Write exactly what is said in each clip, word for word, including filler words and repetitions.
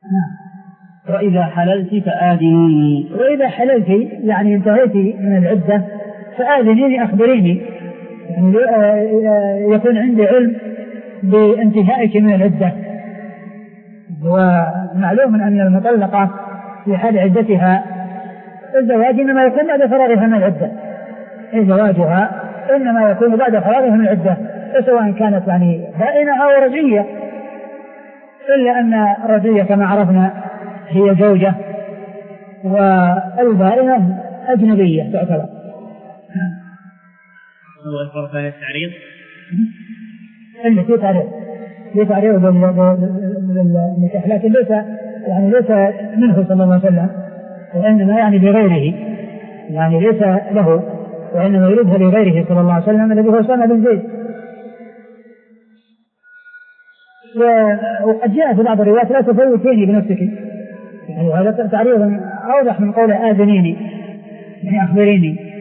وإذا حللت فآذنيني. وإذا حللت يعني انتهيت من العدة فآذنيني أخبريني، يعني يكون عندي علم بانتهائك من العدة. ومعلوم أن المطلقة في حال عدتها الزواج إنما يكون بعد فرارها من العدة، زواجها إنما يكون بعد فرارها من العدة، سواء كانت يعني بائنة أو رجعية، إلا أن الرجعية كما عرفنا هي زوجة والبائنة أجنبية تعتبر. الله أكبر. في التعريض إن في تعريض في تعريض بالنكاح، لكن ليس يعني ليس منه صلى الله عليه وسلم، وإنما يعني بغيره، يعني ليس له وإنما يريدها لغيره صلى الله عليه وسلم الذي هو أسامة بن زيد. وقد جاء في بعض الروايات لا تفوتيني بنفسك، يعني هذا تعريض أوضح من قول آذنيني يعني أخبريني.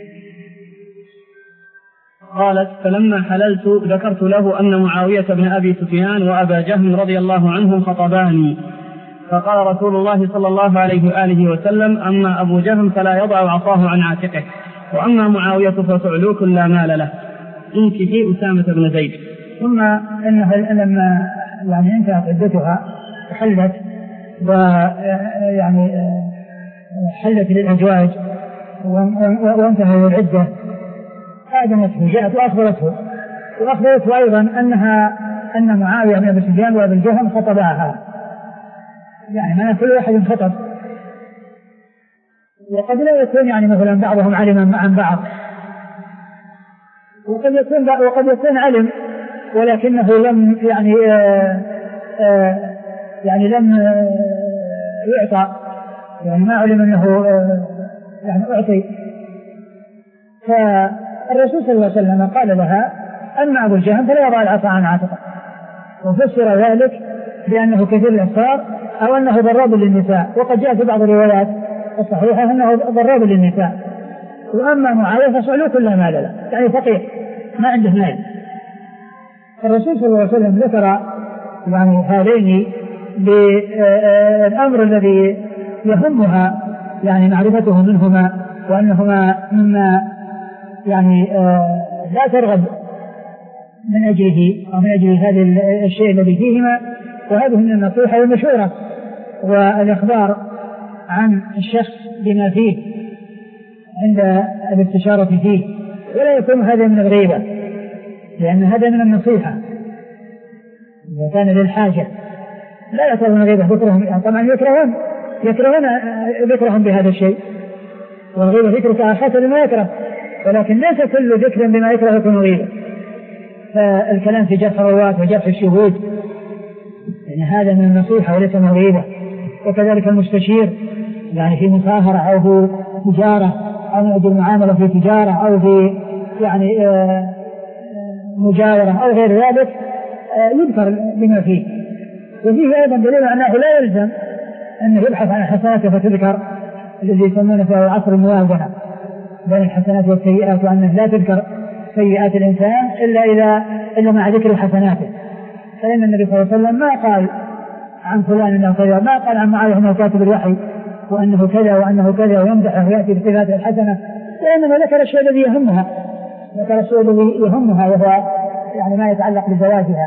قالت فلما حللت ذكرت له أن معاوية بن أبي سفيان وأبا جهم رضي الله عنهم خطباني، فقال رسول الله صلى الله عليه وآله وسلم أما أبو جهم فلا يضع عصاه عن عاتقه، وأما معاوية فصعلوك لا مال له، انكحي أسامة بن زيد. ثم إنها لما يعني انتهت عدتها حلت ويعني حلت للأزواج وانتهى العدة آذنته، جاءت وأخبرته وأخبرته أيضا أنها أن معاوية بن أبي سفيان وأبي الجهم خطباها، يعني ما كل واحد خطب، وقد لا يكون يعني مثلا بعضهم علما عن بعض، وقد يكون وقد يكون علم ولكنه لم يعني آآ آآ يعني لم يعطى، يعني ما علم أنه يعني أعطي. فالرسول صلى الله عليه وسلم قال لها أما أبو الجهم فلا يضع العصا عن عاتقه، وفسر ذلك بأنه كثير الأسفار أو أنه ضراب للنساء، وقد جاء في بعض الروايات الصحيحة أنه ضراب للنساء. وأما معاوية فصعلوك لا مال له، يعني فقير ما عنده مال. الرسول صلى الله عليه وسلم ذكر يعني هذين بالأمر الذي يهمها يعني معرفته منهما، وأنهما مما يعني لا ترغب من أجله أو من أجل هذا الشيء الذي فيهما، وهذه من النصيحة والمشورة والإخبار عن الشخص بما فيه عند الاستشارة فيه، ولا يكون هذا من الغيبة، لأن هذا من النصيحة إذا كان للحاجة، لا يكون من الغيبة. ذكرهم طبعا يكرهون يكرهون ذكرهم بهذا الشيء، والغيبة ذكرك أخاك بما يكره، ولكن ليس كل ذكر بما يكره يكون غيبة. فالكلام في جرح الرواة وجرح الشهود يعني هذا من النصيحة وليس من الغيبة. وكذلك المستشير يعني في مصاهرة أو في تجارة أو من أجل معاملة في تجارة أو في يعني مجاورة أو غير ذلك يذكر بما فيه. وفيه أيضا دليل أنه لا يلزم أنه يبحث عن حسناته فتذكر، الذي يسمونه في عصر الموازنة بين الحسنات والسيئات، وأنه لا تذكر سيئات الإنسان إلا إذا إلا مع ذكر حسناته. فإن النبي صلى الله عليه وسلم ما قال عن فلان أنه كذا، ما قال عن معاوية أنه كاتب الوحي وأنه كذا وأنه كذا ويمدحه ويأتي بصفات الحسنة، وإنما ذكر الشيء الذي يهمها ذكر الشيء الذي يهمها وهو يعني ما يتعلق بزواجها،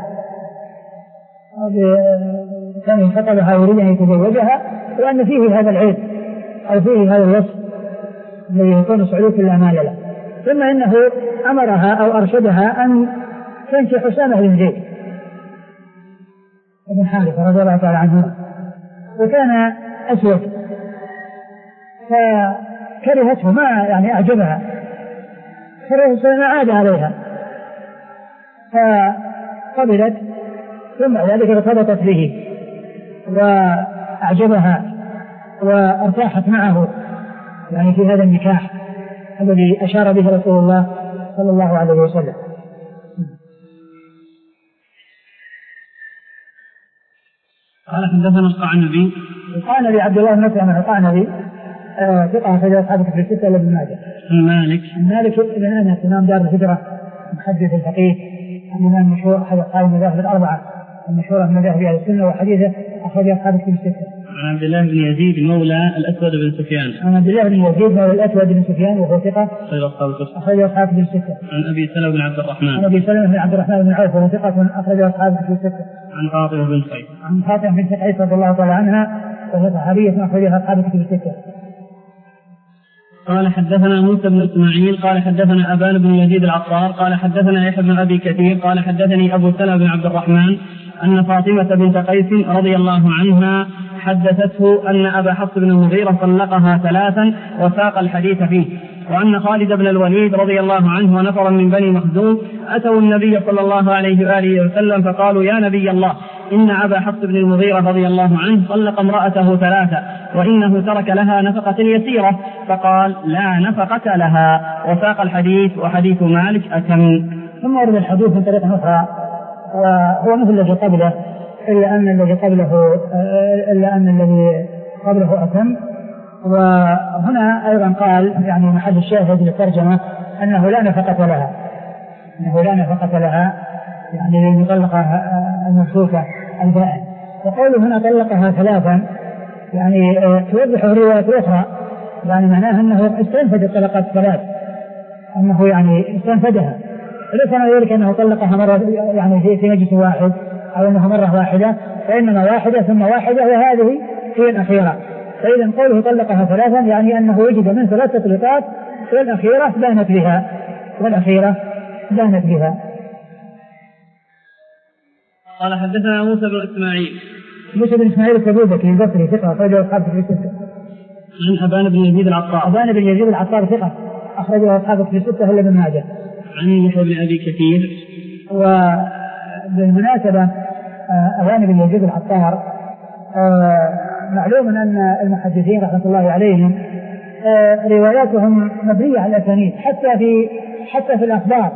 كان خطبها يريد أن يتزوجها، وأن فيه هذا العيب أو فيه هذا الوصف الذي يكون صعلوك لا مال له. ثم إنه أمرها أو أرشدها أن تنكح أسامة بن زيد بن حارثة رضي الله تعالى عنه، وكان أسود فكرهته ما يعني أعجبها، فالرسول صلى الله عليه وسلم عاد عليها فقبلت، ثم ذلك ارتبطت به وأعجبها وارتاحت معه يعني في هذا النكاح الذي أشار به رسول الله صلى الله عليه وسلم. قال حدثنا القعنبي القعنبي عبد الله بن مسلم القعنبي ثقة في أصحاب الكتب الستة لابن ماجه. مالك مالك بن أنس إمام دار الهجرة، محدث الفقيه، الإمام المشهور أحد قائم المذاهب الأربعة المشهورة من مذاهب أهل السنة، وحديثه أخرجه أصحاب الكتب الستة. عن عبد الله بن يزيد مولى الأسود بن سفيان. عن عبد الله بن يزيد مولى الأسود بن سفيان وهو ثقة أخرجه أصحاب الكتب الستة. عن أبي سلمة بن عبد الرحمن. عن أبي سلمة بن عبد الرحمن بن عوف وهو ثقة أخرجه أصحاب الكتب الستة. عن فاطمة بنت قيس. عن فاطمة بنت قيس رضي الله تعالى عنها وهي صحابية أخرجها أصحاب الكتب الستة. قال حدثنا موسى بن إسماعيل قال حدثنا أبان بن يزيد العطار قال حدثنا يحيى بن أبي كثير قال حدثني أبو سلمة بن عبد الرحمن أن فاطمة بنت قيس رضي الله عنها حدثته أن أبا حفص بن المغيرة طلقها ثلاثا وساق الحديث فيه، وأن خالد بن الوليد رضي الله عنه ونفرا من بني مخزوم أتوا النبي صلى الله عليه وآله وسلم فقالوا يا نبي الله إن أبا حفص بن المغيرة رضي الله عنه طلق امرأته ثلاثة وإنه ترك لها نفقة يسيرة، فقال لا نفقة لها، وساق الحديث وحديث مالك أتم. ثم ورد الحديث من طريق أخرى وهو مثل الذي قبله إلا أن الذي قبله إلا أن الذي قبله أتم. وهنا أيضا قال يعني محل الشاهد للترجمة أنه لا نفقة لها، أنه لا نفقة لها يعني للمطلقة الممسوكة البائن. وقوله هنا طلقها ثلاثا يعني توضح الرواية الأخرى، يعني معناها أنه استنفد الطلقات الثلاث، أنه يعني استنفدها، ليس معنى ذلك أنه طلقها مرة يعني في, في مجلس واحد أو أنها مرة واحدة، فإنما واحدة ثم واحدة وهذه هي الأخيرة. فإذا قوله طلقها ثلاثا يعني أنه وجد من ثلاث تطليقات والأخيرة بانت بها والأخيرة بانت بها. قال حدثنا موسى بن إسماعيل موسى بن إسماعيل الكبوبكي البصري ثقة أخرجه أصحاب الكتب الستة. عن أبان بن يزيد العطار. أبان بن يزيد العطار ثقة أخرجه أصحاب الكتب الستة إلا ابن ماجه. عن يحيى بن أبي كثير. وبالمناسبة أبان بن يزيد العطار معلوم أن المحدثين رحمة الله عليهم رواياتهم مبنية على الأسانيد حتى في حتى في الأخبار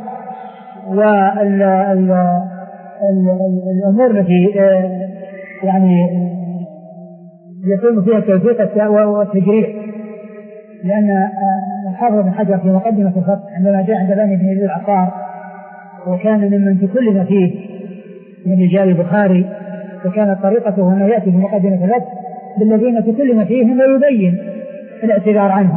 والأمور التي يعني يكون فيها التوثيق والتجريح، لأن الحافظ بن حجر في مقدمة الفتح عندما جاء عند أبان بن يزيد العطار وكان ممن تكلم فيه من رجال البخاري، وكانت طريقته أنه يأتي في مقدمة الفتح بالذين تكلم فيهم ويبين الاعتذار عنهم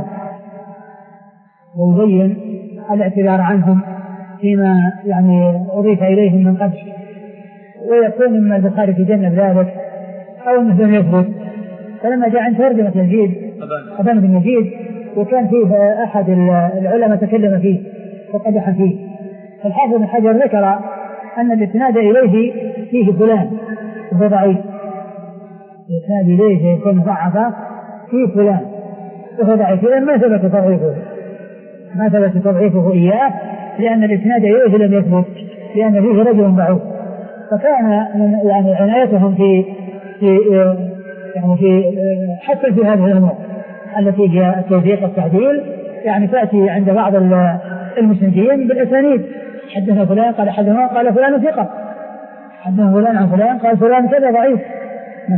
ويبين الاعتذار عنهم فيما يعني أضيف إليهم من قدر، ويكون مما البخاري في جنة ذلك أو أنه لم يثبت. فلما جاء عن ترجمة يزيد أبان بن يزيد وكان فيه أحد العلماء تكلم فيه وقدح فيه، فالحافظ بن حجر ذكر أن الإسناد إليه فيه فلان وهو ضعيف، الإسناد إليه يكون ضعفا فيه فلان وهو ضعيف، لأن ما ثبت تضعيفه ما ثبت تضعيفه إياه لأن الإسناد إليه لم يثبت، لأن فيه رجل ضعيف. فكان يعني عنايتهم في في يعني في حتى في هذه الأمور التي جاء التوثيق والتعديل يعني تأتي عند بعض المسندين بالأسانيد، حدثنا فلان قال حدثنا قال فلان ثقة، حدثنا فلان عن فلان قال فلان كذا ضعيف. نعم.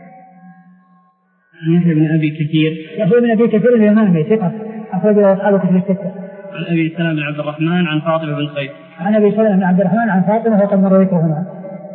يحيى بن أبي كثير. يحيى بن أبي كثير اليمامي ثقة أخرجه أصحاب الكتب الستة. عن أبي سلمة بن عبد الرحمن عن فاطمة بن قيس. عن أبي سلمة بن عبد الرحمن عن فاطمة وقد مرويته هنا.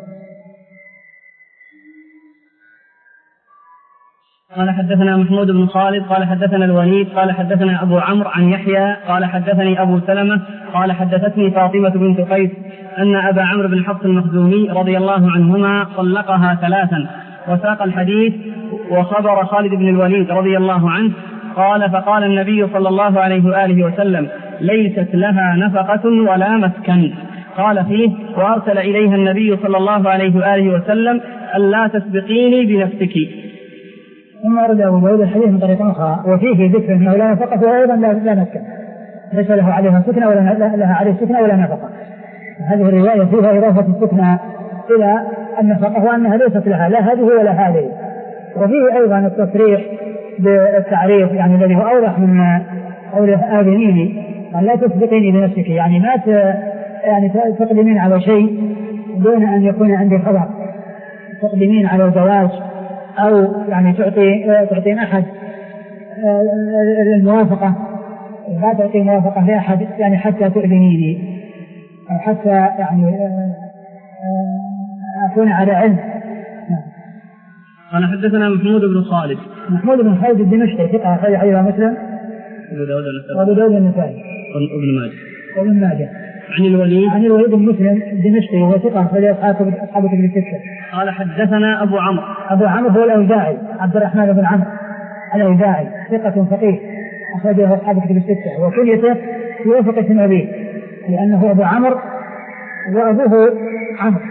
قال حدثنا محمود بن خالد قال حدثنا الوليد قال حدثنا أبو عمرو عن يحيى قال حدثني أبو سلمة قال حدثتني فاطمة بنت قيس أن أبا عمرو بن حفص المخزومي رضي الله عنهما طلقها ثلاثا، وساق الحديث وخبر خالد بن الوليد رضي الله عنه قال فقال النبي صلى الله عليه وآله وسلم ليست لها نفقة ولا مسكن. قال فيه وأرسل إليها النبي صلى الله عليه وآله وسلم ألا تسبقيني بنفسك. ثم أرد أبو داود الحديث من طريق أخرى وفيه ذكر أنه لا نفقة وأيضا لا, لا مسكن، ليس له عليها سكنة ولا لها عليه سكنة ولا نفقة. هذه الرواية فيها إضافة السكنة إلى النفقة وأنها ليست لها لا هذه ولا هذه. وفيه أيضا التصريح بالتعريف يعني الذي هو أوضح من قوله آذنيني أن لا تسبقيني بنفسك، يعني ما يعني تقدمين على شيء دون أن يكون عندي خبر، تقدمين على الزواج أو يعني تعطي تعطين أحد الموافقة، لا تعطي موافقة لأحد يعني حتى تؤذنيني أو حتى يعني أكون على علم. قال حدثنا محمود بن خالد. محمود بن خالد الدمشقي ثقة أخرج حديثه مسلم وأبو داود النسائي وابن ماجه وابن ماجه. عن الوليد عن الوليد بن مسلم الدمشقي وهو ثقة أخرج أصحاب أصحاب كتب الستة. قال حدثنا أبو عمرو. أبو عمرو هو الأوزاعي عبد الرحمن بن عمرو الأوزاعي ثقة فقيه أخرجه أصحاب كتب الستة وكنيته يوافق اسم أبيه لأنه أبو عمرو وأبوه عمرو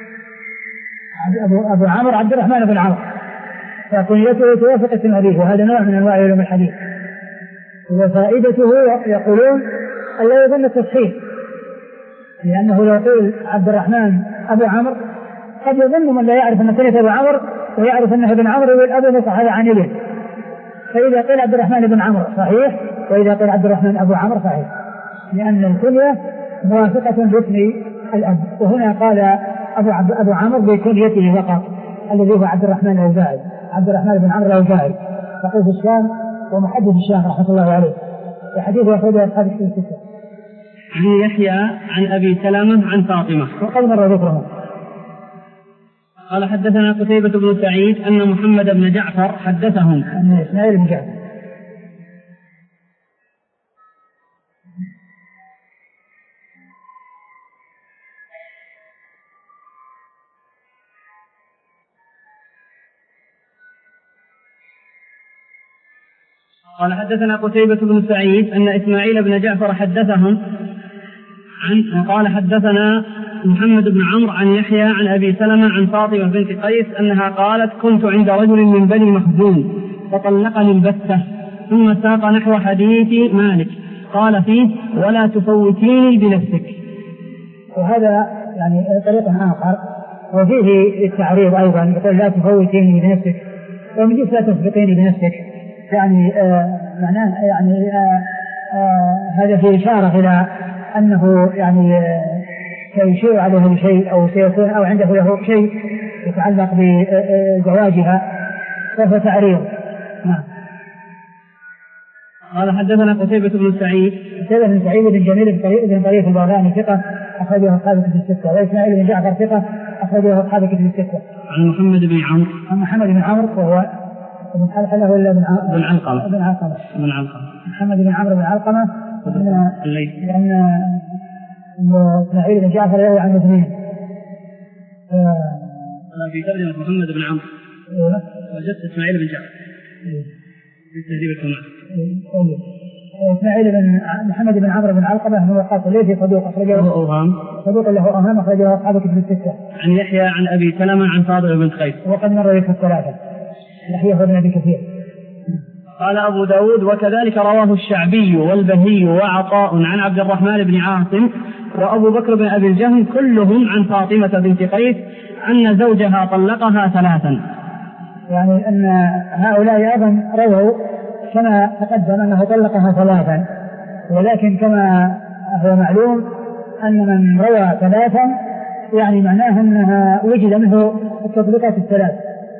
أبو, أبو عمرو عبد الرحمن بن عمرو فكنيته توافق اسم أبيه وهذا نوع من أنواع علوم الحديث. وفائدته يقولون ألا يظن التصحيح لأنه لو قيل عبد الرحمن أبو عمرو قد يظن من لا يعرف أن كنية أبو عمرو ويعرف أنه ابن عمرو والأب صحيح عن ابن. فإذا قيل عبد الرحمن بن عمرو صحيح وإذا قيل عبد الرحمن أبو عمرو صحيح لأن الكنية موافقة باسم الأب. وهنا قال أبو, أبو عمرو بكنيته فقط الذي هو عبد الرحمن الأوزاعي عبد الرحمن بن عمرو الأوزاعي فقيه الشام ومحدث الشام رحمة الله عليه وحديثه أخرجه أصحاب الكتب الستة. عن يحيى عن أبي سلمة عن فاطمة وقد مر ذكرهم. قال حدثنا قتيبة بن سعيد أن محمد بن جعفر حدثهم أن إسماعيل بن جعفر قال حدثنا قتيبة بن سعيد أن إسماعيل بن جعفر حدثهم عن قال حدثنا محمد بن عمرو عن يحيى عن أبي سلمة عن فاطمة بنت قيس أنها قالت كنت عند رجل من بني مخزوم فطلقني البتة ثم ساق نحو حديث مالك قال فيه ولا تفوتيني بنفسك. وهذا يعني طريق آخر وفيه التعريض أيضا يقول لا تفوتيني بنفسك ومن جهة لا تسبقيني بنفسك يعني آه معناه يعني آه آه هذا فيه إشارة إلى أنه يعني آه سيشير عليه بشيء أو سيكون أو عنده له شيء يتعلق بزواجها فهو تعريض. نعم. قال حدثنا قتيبة بن سعيد قتيبة بن سعيد بن جميل بن طريق بن طريق البغلاني ثقة أخرجه أصحاب الكتب الستة وإسماعيل بن جعفر ثقة أخرجه أصحاب الكتب الستة. عن محمد بن عمرو عن محمد بن عمرو وهو ابن حلحلة ولا بن بن علقمة بن علقمة بن علقمة محمد بن عمرو بن علقمة لأن إسماعيل بن جعفر يروي عن اثنين. أنا في ترجمة محمد بن عمرو وجدت إسماعيل بن جعفر في تهذيب الكمال. إسماعيل بن محمد بن عمرو بن علقمة هو قاتل ليس صدوق أخرجه أوهام صدوق له أوهام أخرجه أصحاب الكتب الستة. عن يحيى عن أبي سلمة عن فاطمة بنت قيس وقد مر ذكر الثلاثة يحيى بن أبي كثير. قال أبو داود وكذلك رواه الشعبي والبهي وعطاء عن عبد الرحمن بن عاصم وأبو بكر بن أبي الجهم كلهم عن فاطمة بنت قيس أن زوجها طلقها ثلاثا. يعني أن هؤلاء أيضا رووا كما تقدم أنه طلقها ثلاثا ولكن كما هو معلوم أن من روى ثلاثا يعني معناه أنها وجد منه التطليقات الثلاث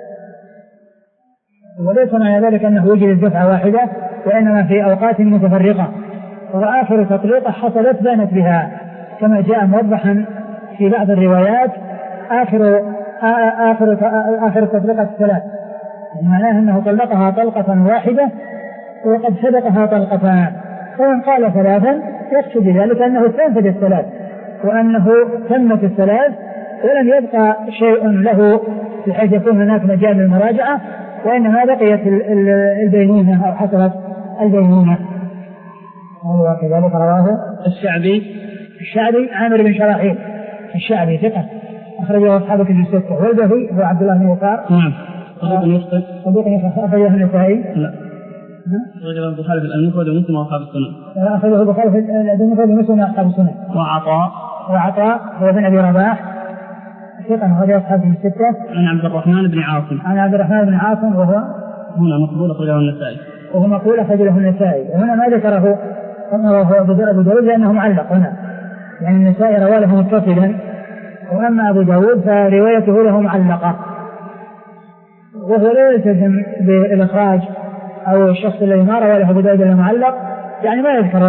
وليس معنى ذلك أنه وجد دفعة واحدة وإنما في أوقات متفرقة وآخر تطليقة حصلت بانت بها كما جاء موضحا في بعض الروايات آخر آخر آخر تطليقة الثلاث معناه أنه طلقها طلقة واحدة وقد سبقها طلقتان ومن قال ثلاثا يقصد بذلك أنه تنفذ الثلاث وأنه تمت الثلاث ولم يبقى شيء له بحيث يكون هناك مجال للمراجعة وإنما بقيت البينونة أو حصلت البينونة. وهو كذلك رواه الشعبي الشعبي عامر بن شراحيل الشعبي ثقة أخرجه أصحاب الكتب الستة والبهي هو عبد الله بن يسار نعم صديق يخطئ صديق يخطئ أخرجه النسائي لا أخرجه البخاري في المفرد ومسلم وأصحاب السنن أخرجه البخاري في المفرد ومسلم وأصحاب السنن. وعطاء وعطاء هو بن أبي رباح ثقة أخرجه أصحاب الستة. عن عبد الرحمن بن عاصم عن عبد الرحمن بن عاصم وهو هنا مقبول أخرجه النسائي وهو مقبول أخرجه النسائي وهنا ما ذكره وهو أبو داود لأنه معلق هنا يعني النسائي رواه له متصلا وأما أبو داود فروايته له معلقة وهو لا يلتزم بالإخراج أو الشخص الذي ما روى له أبو داود له معلق يعني ما يذكر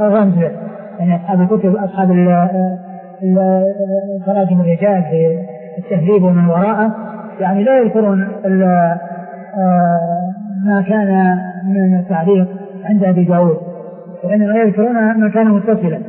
رمزه يعني أصحاب الكتب أصحاب تراجم الرجال في التهذيب ومن وراءه، يعني لا يذكرون ما كان من التعليق عند أبي داود، وإنما يذكرون ما كان متصلا.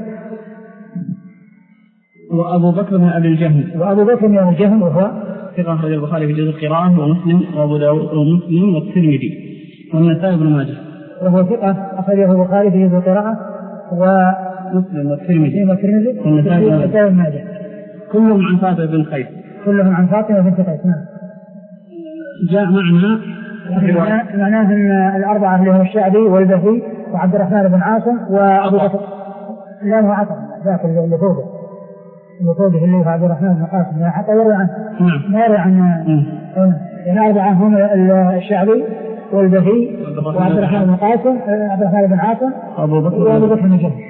وأبو بكر بن أبي الجهم وأبو بكر بن أبي الجهم وهو ثقة أخرج البخاري في جزء القراءة ومسلم وأبو داود ومسلم والترمذي والنسائي بن ماجه، وهو ثقة أخرجه البخاري في جزء القراءة ومسلم والترمذي والنسائي بن ماجه، كلهم عن فاطمة بن قيس كلهم عن فاطمة بن قيس. نعم. جاء معنا معناه أن الأربعة اللي هو الشعبي والبهي وعبد الرحمن بن عاصم وأبو بكر لا هو عطر ذاك اللي فوقه اللي فوقه اللي هو عبد الرحمن بن قاسم حتى يروي عنه ما يروي عن الأربعة هم الشعبي والبهي وعبد الرحمن بن قاسم عبد الرحمن بن عاصم وأبو بكر وأبو بكر بن جهم.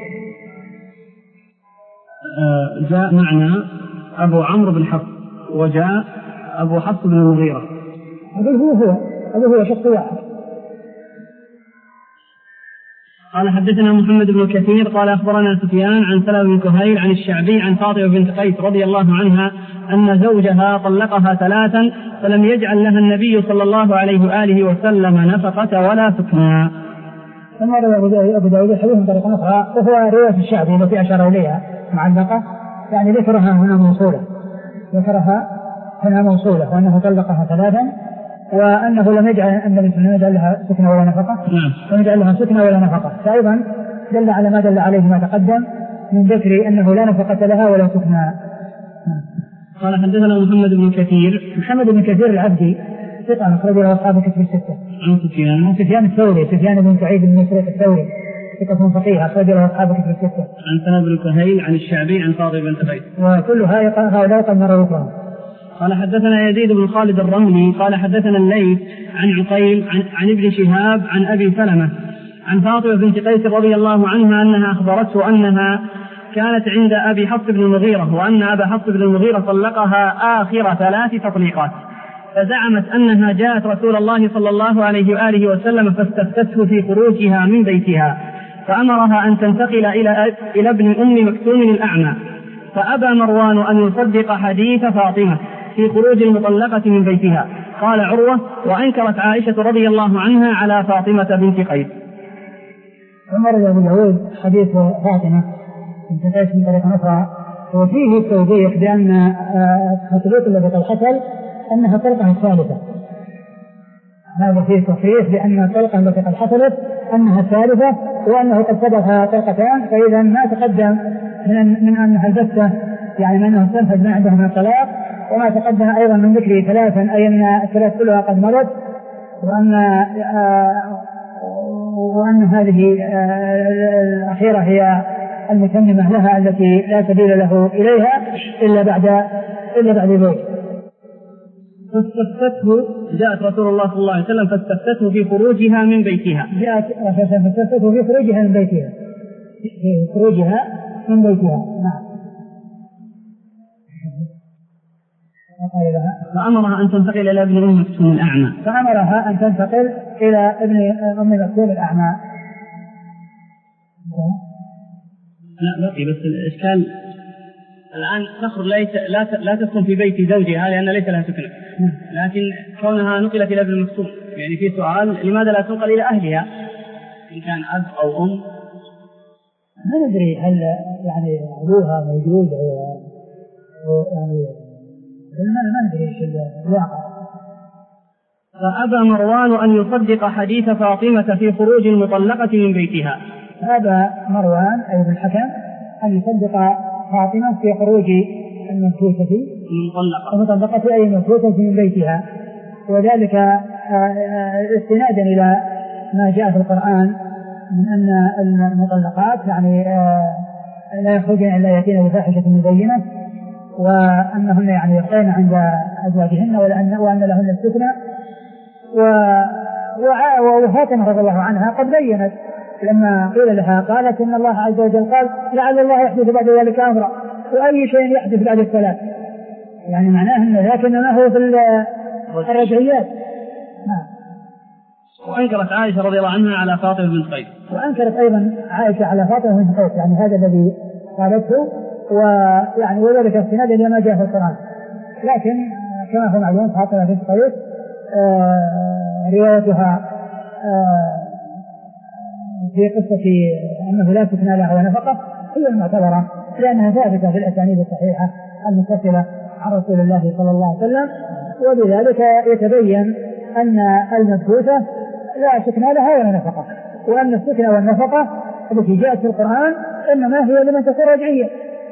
جاء معنا أبو عمرو بن حفص وجاء أبو حفص بن المغيرة. هذا هو هو هذا هو شخص واحد. قال حدثنا محمد بن كثير قال أخبرنا سفيان عن سلمة بن كهيل عن الشعبي عن فاطمة بنت قيس رضي الله عنها أن زوجها طلقها ثلاثا فلم يجعل لها النبي صلى الله عليه وآله وسلم نفقة ولا سكنى. ثم روى أبو داود حديث طريقة أخرى وهو رواية الشعبي التي أشار إليها معلقة، يعني ذكرها هنا موصولة ذكرها هنا موصولة وأنه طلقها ثلاثا وأنه لم يجعل النبي صلى الله عليه وسلم يجعل لها سكنة ولا نفقة لم يجعل لها سكنة ولا نفقة، فأيضا دل على ما دل عليه ما تقدم من ذكر أنه لا نفقة لها ولا سكنة. قال حدثنا محمد بن كثير محمد بن كثير العبدي ثقة أخرج له أصحاب الكتب الستة. عن سفيان عن سفيان الثوري سفيان بن سعيد بن مسروق الثوري ثقة فقيه أخرج له أصحاب الكتب الستة. عن سلمة بن كهيل عن الشعبي عن فاطمة بنت قيس وكل هؤلاء قد مروا ذكرهم. قال حدثنا يزيد بن خالد الرملي قال حدثنا الليث عن عقيل عن, عن ابن شهاب عن أبي سلمة عن فاطمة بنت قيس رضي الله عنها أنها أخبرته أنها كانت عند أبي حفص بن المغيرة وأن أبا حفص بن المغيرة طلقها آخر ثلاث تطليقات، فزعمت أنها جاءت رسول الله صلى الله عليه وآله وسلم فاستفتته في خروجها من بيتها فأمرها أن تنتقل إلى, إلى ابن أم مكتوم الأعمى، فأبى مروان أن يصدق حديث فاطمة في خروج المطلقة من بيتها. قال عروة وأنكرت عائشة رضي الله عنها على فاطمة بنت قيس. عمر بن داود حديث فاطمة بنت قيس من طريقة أخرى وفيه التوضيح بأن خطبة التي قد حصل أنها طلقة الثالثة، هذا فيه تصريح بأن الطلقة التي قد حصلت أنها الثالثة وأنه قد سبقها طلقتان، فإذا ما تقدم من, من أنها البتة يعني من أنه استنفذ ما عنده من الطلاق، وما تقدم أيضا من ذكر ثلاثا أي أن الثلاث كلها قد مرت، وأن آه وأن هذه آه الأخيرة هي المتممة لها التي لا سبيل له إليها إلا بعد إلا بعد ذلك. فاستفتته جاءت رسول الله صلى الله عليه وسلم فاستفتته في خروجها من بيتها جاءت فاستفتته في خروجها من بيتها في خروجها من بيتها نعم. فأمرها أن تنتقل إلى ابن أم مكتوم الأعمى فأمرها أن تنتقل إلى ابن أم مكتوم الأعمى. لا بقي بس الإشكال الآن نخرج لا لا تسكن في بيت زوجها لأن ليس لها سكنة، لكن كونها نقلت إلى ابن مكتوم يعني في سؤال لماذا لا تنقل إلى أهلها إن كان أب أو أم؟ ما ندري هل يعني أبوها موجود أو يعني ما ندري ايش الواقع. فأبى مروان أن يصدق حديث فاطمة في خروج المطلقة من بيتها. أبى مروان أي ابن الحكم أن يصدق فاطمة في خروج الممسوسة المطلقة أي الممسوسة من بيتها، وذلك استنادا إلى ما جاء في القرآن من أن المطلقات يعني لا يخرجن إلا يأتين بفاحشة مبينة، وأنهن يعني يقين عند أزواجهن وأن, وأن لهن السكنى. وفاطمة رضي الله عنها قد بينت لما قيل لها قالت إن الله عز وجل قال لعل الله يحدث بعد ذلك أمرا، وأي شيء يحدث بعد الثلاث يعني معناه أن لكننا هو في الرجعيات. وأنكرت عائشة رضي الله عنها على فاطمة بنت قيس وأنكرت أيضا عائشة على فاطمة بنت قيس يعني هذا الذي قالته، ويعني وذلك استنادا لما جاء في القرآن لكن كما هو معلوم فاطمة بنت قيس روايتها في قصة أنه لا تكنى لها نفقة هي المعتبرة لأنها ثابتة في الأسانيد الصحيحة المتصلة عن رسول الله صلى الله عليه وسلم، وبذلك يتبين أن المبثوثة لا سكنى لها ولا نفقة، وأن السكنى والنفقة التي جاءت في القرآن إنما هي لمن تكون رجعية.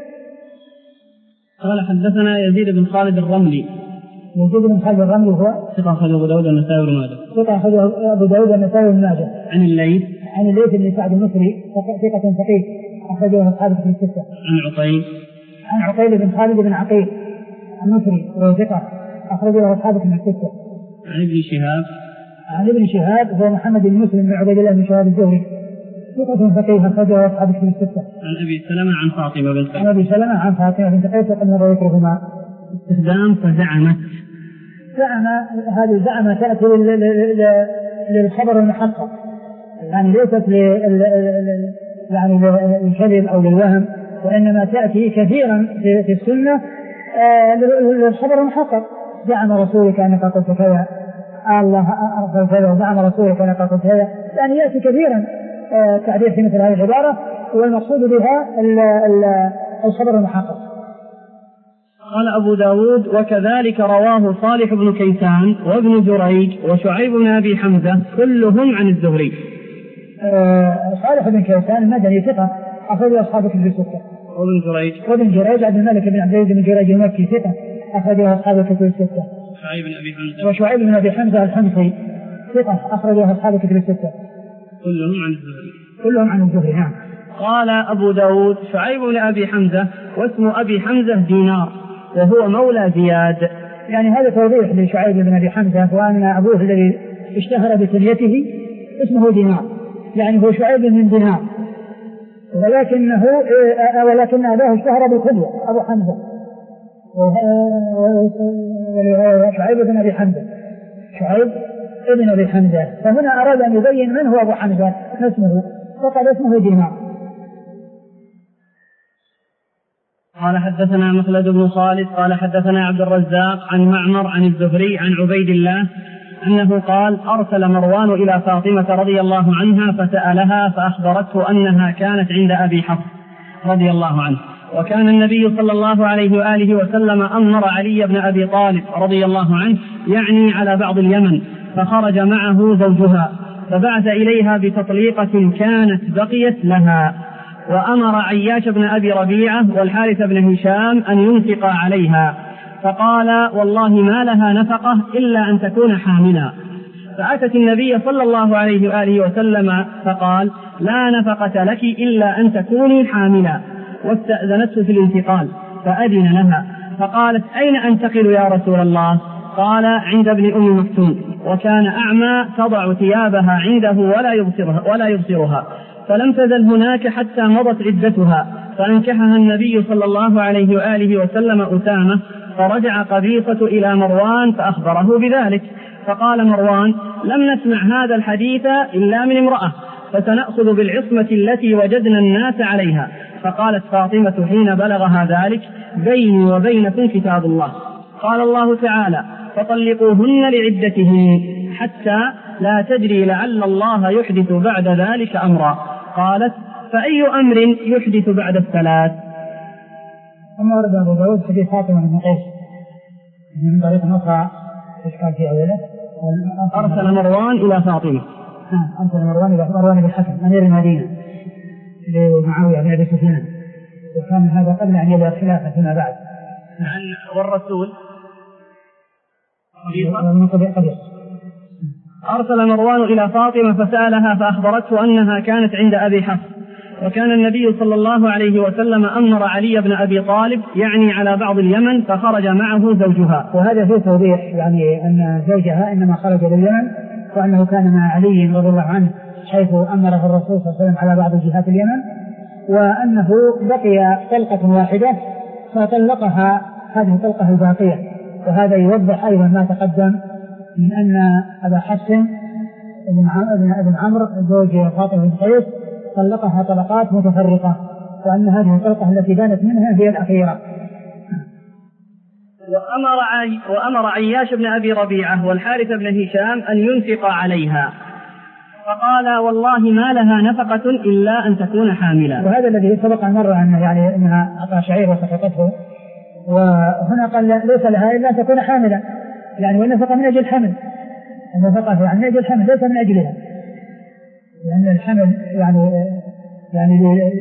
قال حدثنا يزيد بن خالد الرملي. يزيد بن خالد الرملي هو ثقة أخرجه أبو داود والنسائي وابن ماجه. ثقة أخرجه أبو داود والنسائي وابن ماجه. عن الليث. عن الليث بن سعد المصري ثقة فقيه أخرجه أصحابه في الستة. عن عقيل. عن عقيل بن خالد بن عقيل المصري وهو ثقة أخرجه أصحابه في الستة. عن ابن شهاب. عن ابن شهاب هو محمد بن مسلم بن عبيد الله بن شهاب الزهري ثقة فقيه أخرجه أصحابه في الستة. عن أبي سلمة عن فاطمة بنت قيس. عن أبي سلمة عن فاطمة بنت قيس وقد مر ذكرهما. استخدام فزعمت. زعم هذه زعم تأتي للخبر المحقق، يعني ليست يعني للكذب أو للوهم، وإنما تأتي كثيرا في السنة للخبر المحقق. زعم رسولك أنك قلت كذا، الله أرسل كذا، زعم رسولك أنك قلت كذا، يعني يأتي كثيرا تعبير في مثل هذه العبارة، والمقصود بها الخبر المحقق. قال أبو داود وكذلك رواه صالح بن كيسان وابن جريج وشعيب بن أبي حمزة كلهم عن الزهري. آه صالح بن كيسان المدني ثقة أخرج أصحابه في الستة. وابن جريج. وابن جريج عبد الملك بن عبد العزيز بن جريج المكي ثقة أخرج أصحابه في الستة. شعيب بن أبي حمزة. وشعيب بن أبي حمزة الحمصي ثقة أخرج أصحابه في الستة. كلهم عن الزهري. كلهم عن الزهري نعم. قال أبو داود شعيب بن أبي حمزة واسم أبي حمزة دينار وهو مولى زياد. يعني هذا توضيح لشعيب بن أبي حمزة، وأن أبوه الذي اشتهر بكنيته اسمه دينار، يعني هو شعيب بن دينار، ولكنه ولكن أباه اشتهر بكنية أبو حمزة شعيب بن أبي حمزة شعيب بن أبي حمزة فهنا أراد أن يبين من هو أبو حمزة اسمه، فقد اسمه دينار. قال حدثنا مخلد بن خالد قال حدثنا عبد الرزاق عن معمر عن الزهري عن عبيد الله أنه قال أرسل مروان إلى فاطمة رضي الله عنها فسألها فأخبرته أنها كانت عند أبي حفص رضي الله عنه، وكان النبي صلى الله عليه وآله وسلم أمر علي بن أبي طالب رضي الله عنه يعني على بعض اليمن، فخرج معه زوجها فبعث إليها بتطليقة كانت بقيت لها، وأمر عياش بن أبي ربيعة والحارث بن هشام أن ينفقا عليها، فقال والله ما لها نفقة إلا أن تكون حاملا. فأتت النبي صلى الله عليه وآله وسلم فقال لا نفقة لك إلا أن تكوني حاملا، واستأذنته في الانتقال فأذن لها، فقالت أين أنتقل يا رسول الله؟ قال عند ابن أم مكتوم، وكان أعمى تضع ثيابها عنده ولا يبصرها, ولا يبصرها فلم تزل هناك حتى مضت عدتها، فأنكحها النبي صلى الله عليه وآله وسلم أسامة، فرجع قبيصة إلى مروان فأخبره بذلك، فقال مروان لم نسمع هذا الحديث إلا من امرأة، فسنأخذ بالعصمة التي وجدنا الناس عليها. فقالت فاطمة حين بلغها ذلك بيني وبينكم كتاب الله، قال الله تعالى فطلقوهن لعدتهن حتى لا تجري لعل الله يحدث بعد ذلك أمرا. قالت فأي أمر يحدث بعد الثلاث؟ ثم ورد أبو داود حديث فاطمة بن قيس من طريق أخرى إشكال في أوله. أرسل مروان إلى فاطمة أرسل مروان إلى مروان بن الحكم أمير المدينة لمعاوية بن أبي سفيان، وكان هذا قبل أن يبدأ الخلافة فيما بعد. والرسول قبل أرسل مروان إلى فاطمة فسألها فأخبرته أنها كانت عند أبي حفص، وكان النبي صلى الله عليه وسلم أمر علي بن أبي طالب يعني على بعض اليمن، فخرج معه زوجها. وهذا فيه توضيح يعني أن زوجها إنما خرج لليمن، وأنه كان مع علي رضي الله عنه حيث أمره الرسول صلى الله عليه وسلم على بعض جهات اليمن، وأنه بقي طلقة واحدة فطلقها هذه الطلقة الباقية. وهذا يوضح أيضا ما تقدم من أن أبا حفص ابن عمرو زوج فاطمة بنت قيس طلقها طلقات متفرقة، وأن هذه الطلقة التي بانت منها هي الأخيرة. وأمر, عي وأمر عياش بن أبي ربيعة والحارث بن هشام أن ينفق عليها، فقال والله ما لها نفقة إلا أن تكون حاملا. وهذا الذي سبق مرة أنه يعني أنها أعطى شعير وسقطته، وهنا قال ليس لها إلا أن تكون حاملا، يعني والنفقة من أجل الحمل، النفقة يعني من أجل الحمل ليس من أجلها، لأن الحمل يعني يعني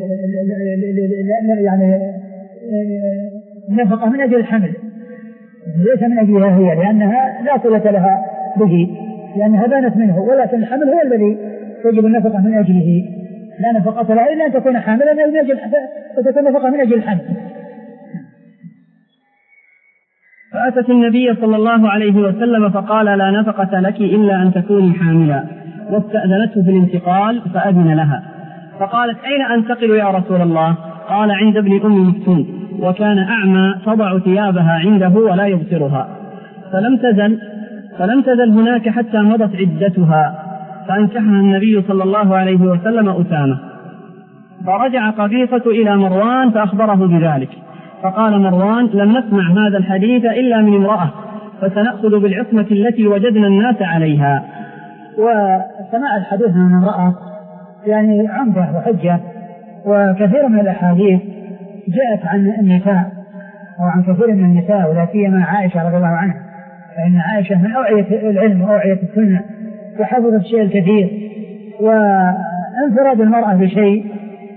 يعني النفقة من أجل الحمل ليس من أجلها هي، لأنها لا صلة لها به لأنها بانت منه، ولكن الحمل هو الذي تجب النفقة من أجله، لا نفقة لها إلا أن تكون حاملا من أجل فتكون نفقة من أجل الحمل. فأتت النبي صلى الله عليه وسلم فقال لا نفقة لك إلا أن تكوني حاملا، واستأذنته في الانتقال فأذن لها، فقالت أين أنتقل يا رسول الله؟ قال عند ابن أم مكتوم، وكان أعمى تضع ثيابها عنده ولا يبصرها، فلم تزل فلم تزل هناك حتى مضت عدتها، فأنكحها النبي صلى الله عليه وسلم أسامة. فرجع قبيصة إلى مروان فأخبره بذلك، فقال مروان لم نسمع هذا الحديث إلا من امرأة، فسنأخذ بالعصمة التي وجدنا الناس عليها. وسماع الحديث من امرأة يعني عمدة وحجة، وكثير من الأحاديث جاءت عن النساء أو عن كثير من النساء، ولا سيما عائشة رضي الله عنها، فإن عائشة من أوعية العلم وأوعية السنة وحفظت الشيء الكثير، وانفراد المرأة بشيء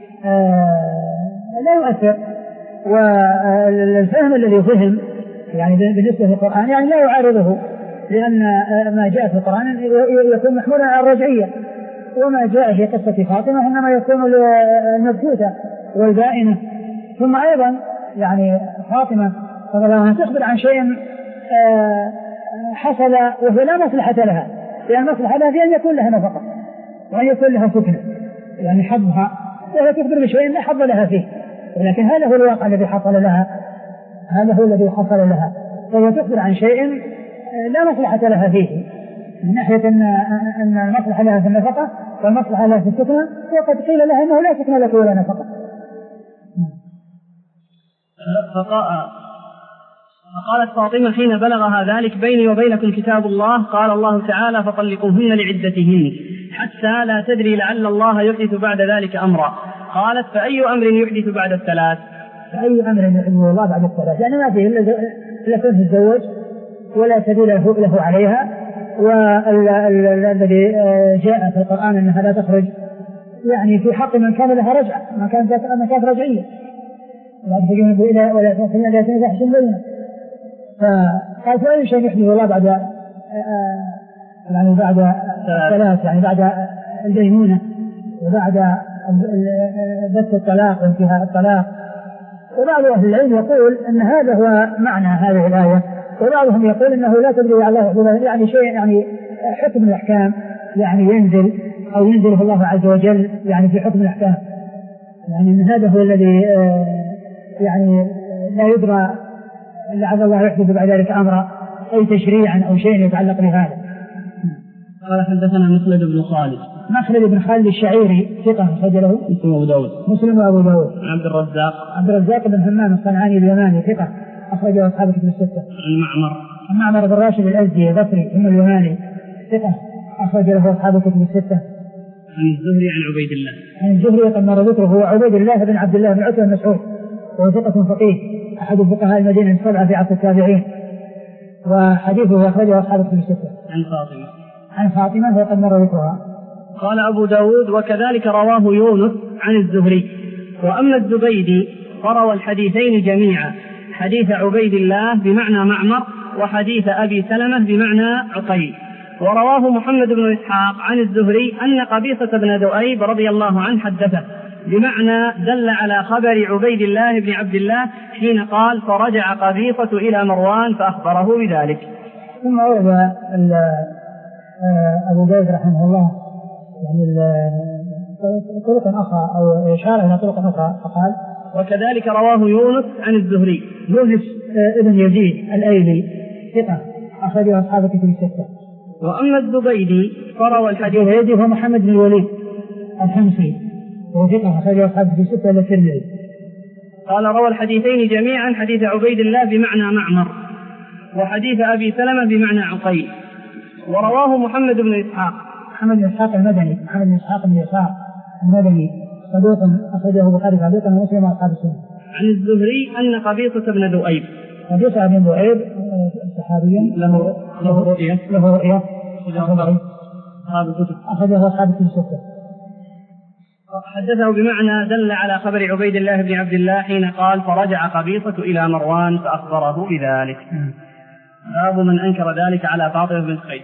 لا يؤثر، والفهم الذي فهم يعني بالنسبة للقرآن يعني لا يعارضه، لأن ما جاء في القرآن يكون محمولا على الرجعية، وما جاء في قصة فاطمة إنما يكون للمبتوتة والبائنة. ثم أيضا يعني فاطمة رضي الله عنها تخبر عن شيء حصل وهي لا مصلحة لها، لأن المصلحة لها في أن يكون لها نفقة وأن يكون لها سكنة يعني حظها، وهي تخبر بشيء لا حظ لها فيه، ولكن هذا هو الواقع الذي حصل لها، هذا هو الذي حصل لها، فهي تخبر عن شيء لا مصلحة لها فيه، من ناحية أن أن المصلحة لها في النفقة والمصلحة لها في السكنة، وقد قيل لها أنه لا سكنة لك ولا نفقة. فقالت فاطمة حين بلغها ذلك بيني وبينكم كتاب الله، قال الله تعالى فطلقوهن لعدتهن حتى لا تدري لعل الله يحدث بعد ذلك أمرا. قالت فأي أمر يحدث بعد الثلاث؟ فأي أمر يحدث الله بعد الثلاث يعني ما فيه إلا كن تتزوج ولا سبيل له عليها، والذي جاء في القرآن أنها لا تخرج يعني في حق من كان لها رجعة، ما كانت كانت رجعية، لا تجنب إلى ولا تنسين لا تنزح شملنا. فقال فأي شيء يحدث الله بعد يعني بعد الثلاث يعني بعد الدينونة وبعد بث الطلاق وانتهاء الطلاق. وبعض أهل العلم يقول أن هذا هو معنى هذه الآية، وبعضهم يقول أنه لا تدري على الله يعني شيء يعني حكم الأحكام يعني ينزل أو ينزله الله عز وجل يعني في حكم الأحكام، يعني أن هذا هو الذي يعني لا يدرى لعل الله يحدث بعد ذلك أمرا أي تشريعا أو شيء يتعلق بهذا. قال حدثنا مخلد بن خالد مخلد بن خالد الشعيري ثقة سجله مسلم وأبو داود مسلم وأبو داود. عبد الرزاق عبد الرزاق بن همام الصنعاني اليماني ثقة أخرجه أصحاب الكتب الستة. المعمر المعمر بن راشد الأزدي البصري ثم اليماني ثقة أخرج له أصحاب الكتب الستة. عن الزهري عن عبيد الله عن الزهري قد مر ذكره هو عبيد الله بن عبد الله بن عتبة بن مسعود، وهو ثقة فقيه أحد فقهاء المدينة السبعة في عصر التابعين، وحديثه أخرجه أصحاب الكتب الستة. عن فاطمة عن فاطمة وقد مر ذكرها. قال أبو داود وكذلك رواه يونس عن الزهري. وأما الزبيدي فروى الحديثين جميعا، حديث عبيد الله بمعنى معمر وحديث أبي سلمة بمعنى عقيل. ورواه محمد بن إسحاق عن الزهري أن قبيصة بن ذؤيب رضي الله عنه حدثه بمعنى دل على خبر عبيد الله بن عبد الله حين قال فرجع قبيصة إلى مروان فأخبره بذلك. ثم أورد أبو داود رحمه الله يعني طرق أخرى أو إشارة إلى طرق أخرى فقال وكذلك رواه يونس عن الزهري. يونس ابن يزيد الأيلي ثقة أخرجه أصحاب الكتب الستة. وأما الزبيدي فروى الحديث الزبيدي هو محمد بن الوليد الحمصي وهو ثقة أخرجه أصحاب الكتب الستة إلى الترمذي. قال روى الحديثين جميعا حديث عبيد الله بمعنى معمر وحديث أبي سلمة بمعنى عقيل. ورواه محمد بن إسحاق محمد بن إسحاق المدني محمد بن إسحاق بن يسار المدني صدوق أخرجه البخاري تعليقا ومسلم وأصحاب السنة. عن الزهري أن قبيصة بن ذؤيب قبيصة بن ذؤيب صحابي له له رؤية له رؤية أخرجه أصحاب الكتب الستة. حدثه بمعنى دل على خبر عبيد الله بن عبد الله حين قال فرجع قبيصة إلى مروان فأخبره بذلك. باب من أنكر ذلك على فاطمة بنت قيس.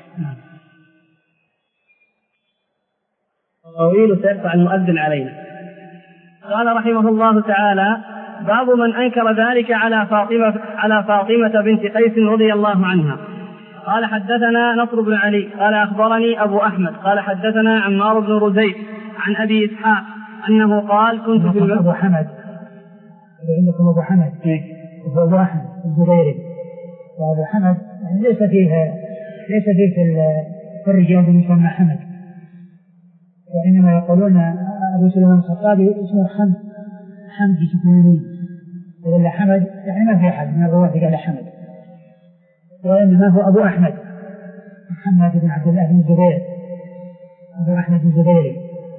طويل سيقطع المؤذن علينا. قال رحمه الله تعالى: باب من أنكر ذلك على فاطمة على فاطمة بنت قيس رضي الله عنها. قال حدثنا نصر بن علي قال أخبرني أبو أحمد قال حدثنا عمار بن رزيق عن أبي إسحاق أنه قال كنت في المسجد. أبو حمد عندكم أبو حمد وأبو أحمد الزبيري وأبو حمد ليس فيه ليس فيه في الرجال بمسمى حمد، وإنما يقولون أبو سليمان الخطابي اسمه حمد حمد سكوني ولا حمد، يعني ما في أحد من الرواة قال حمد، وإنما هو أبو أحمد محمد بن عبد الله بن الزبير أبو أحمد الزبيري.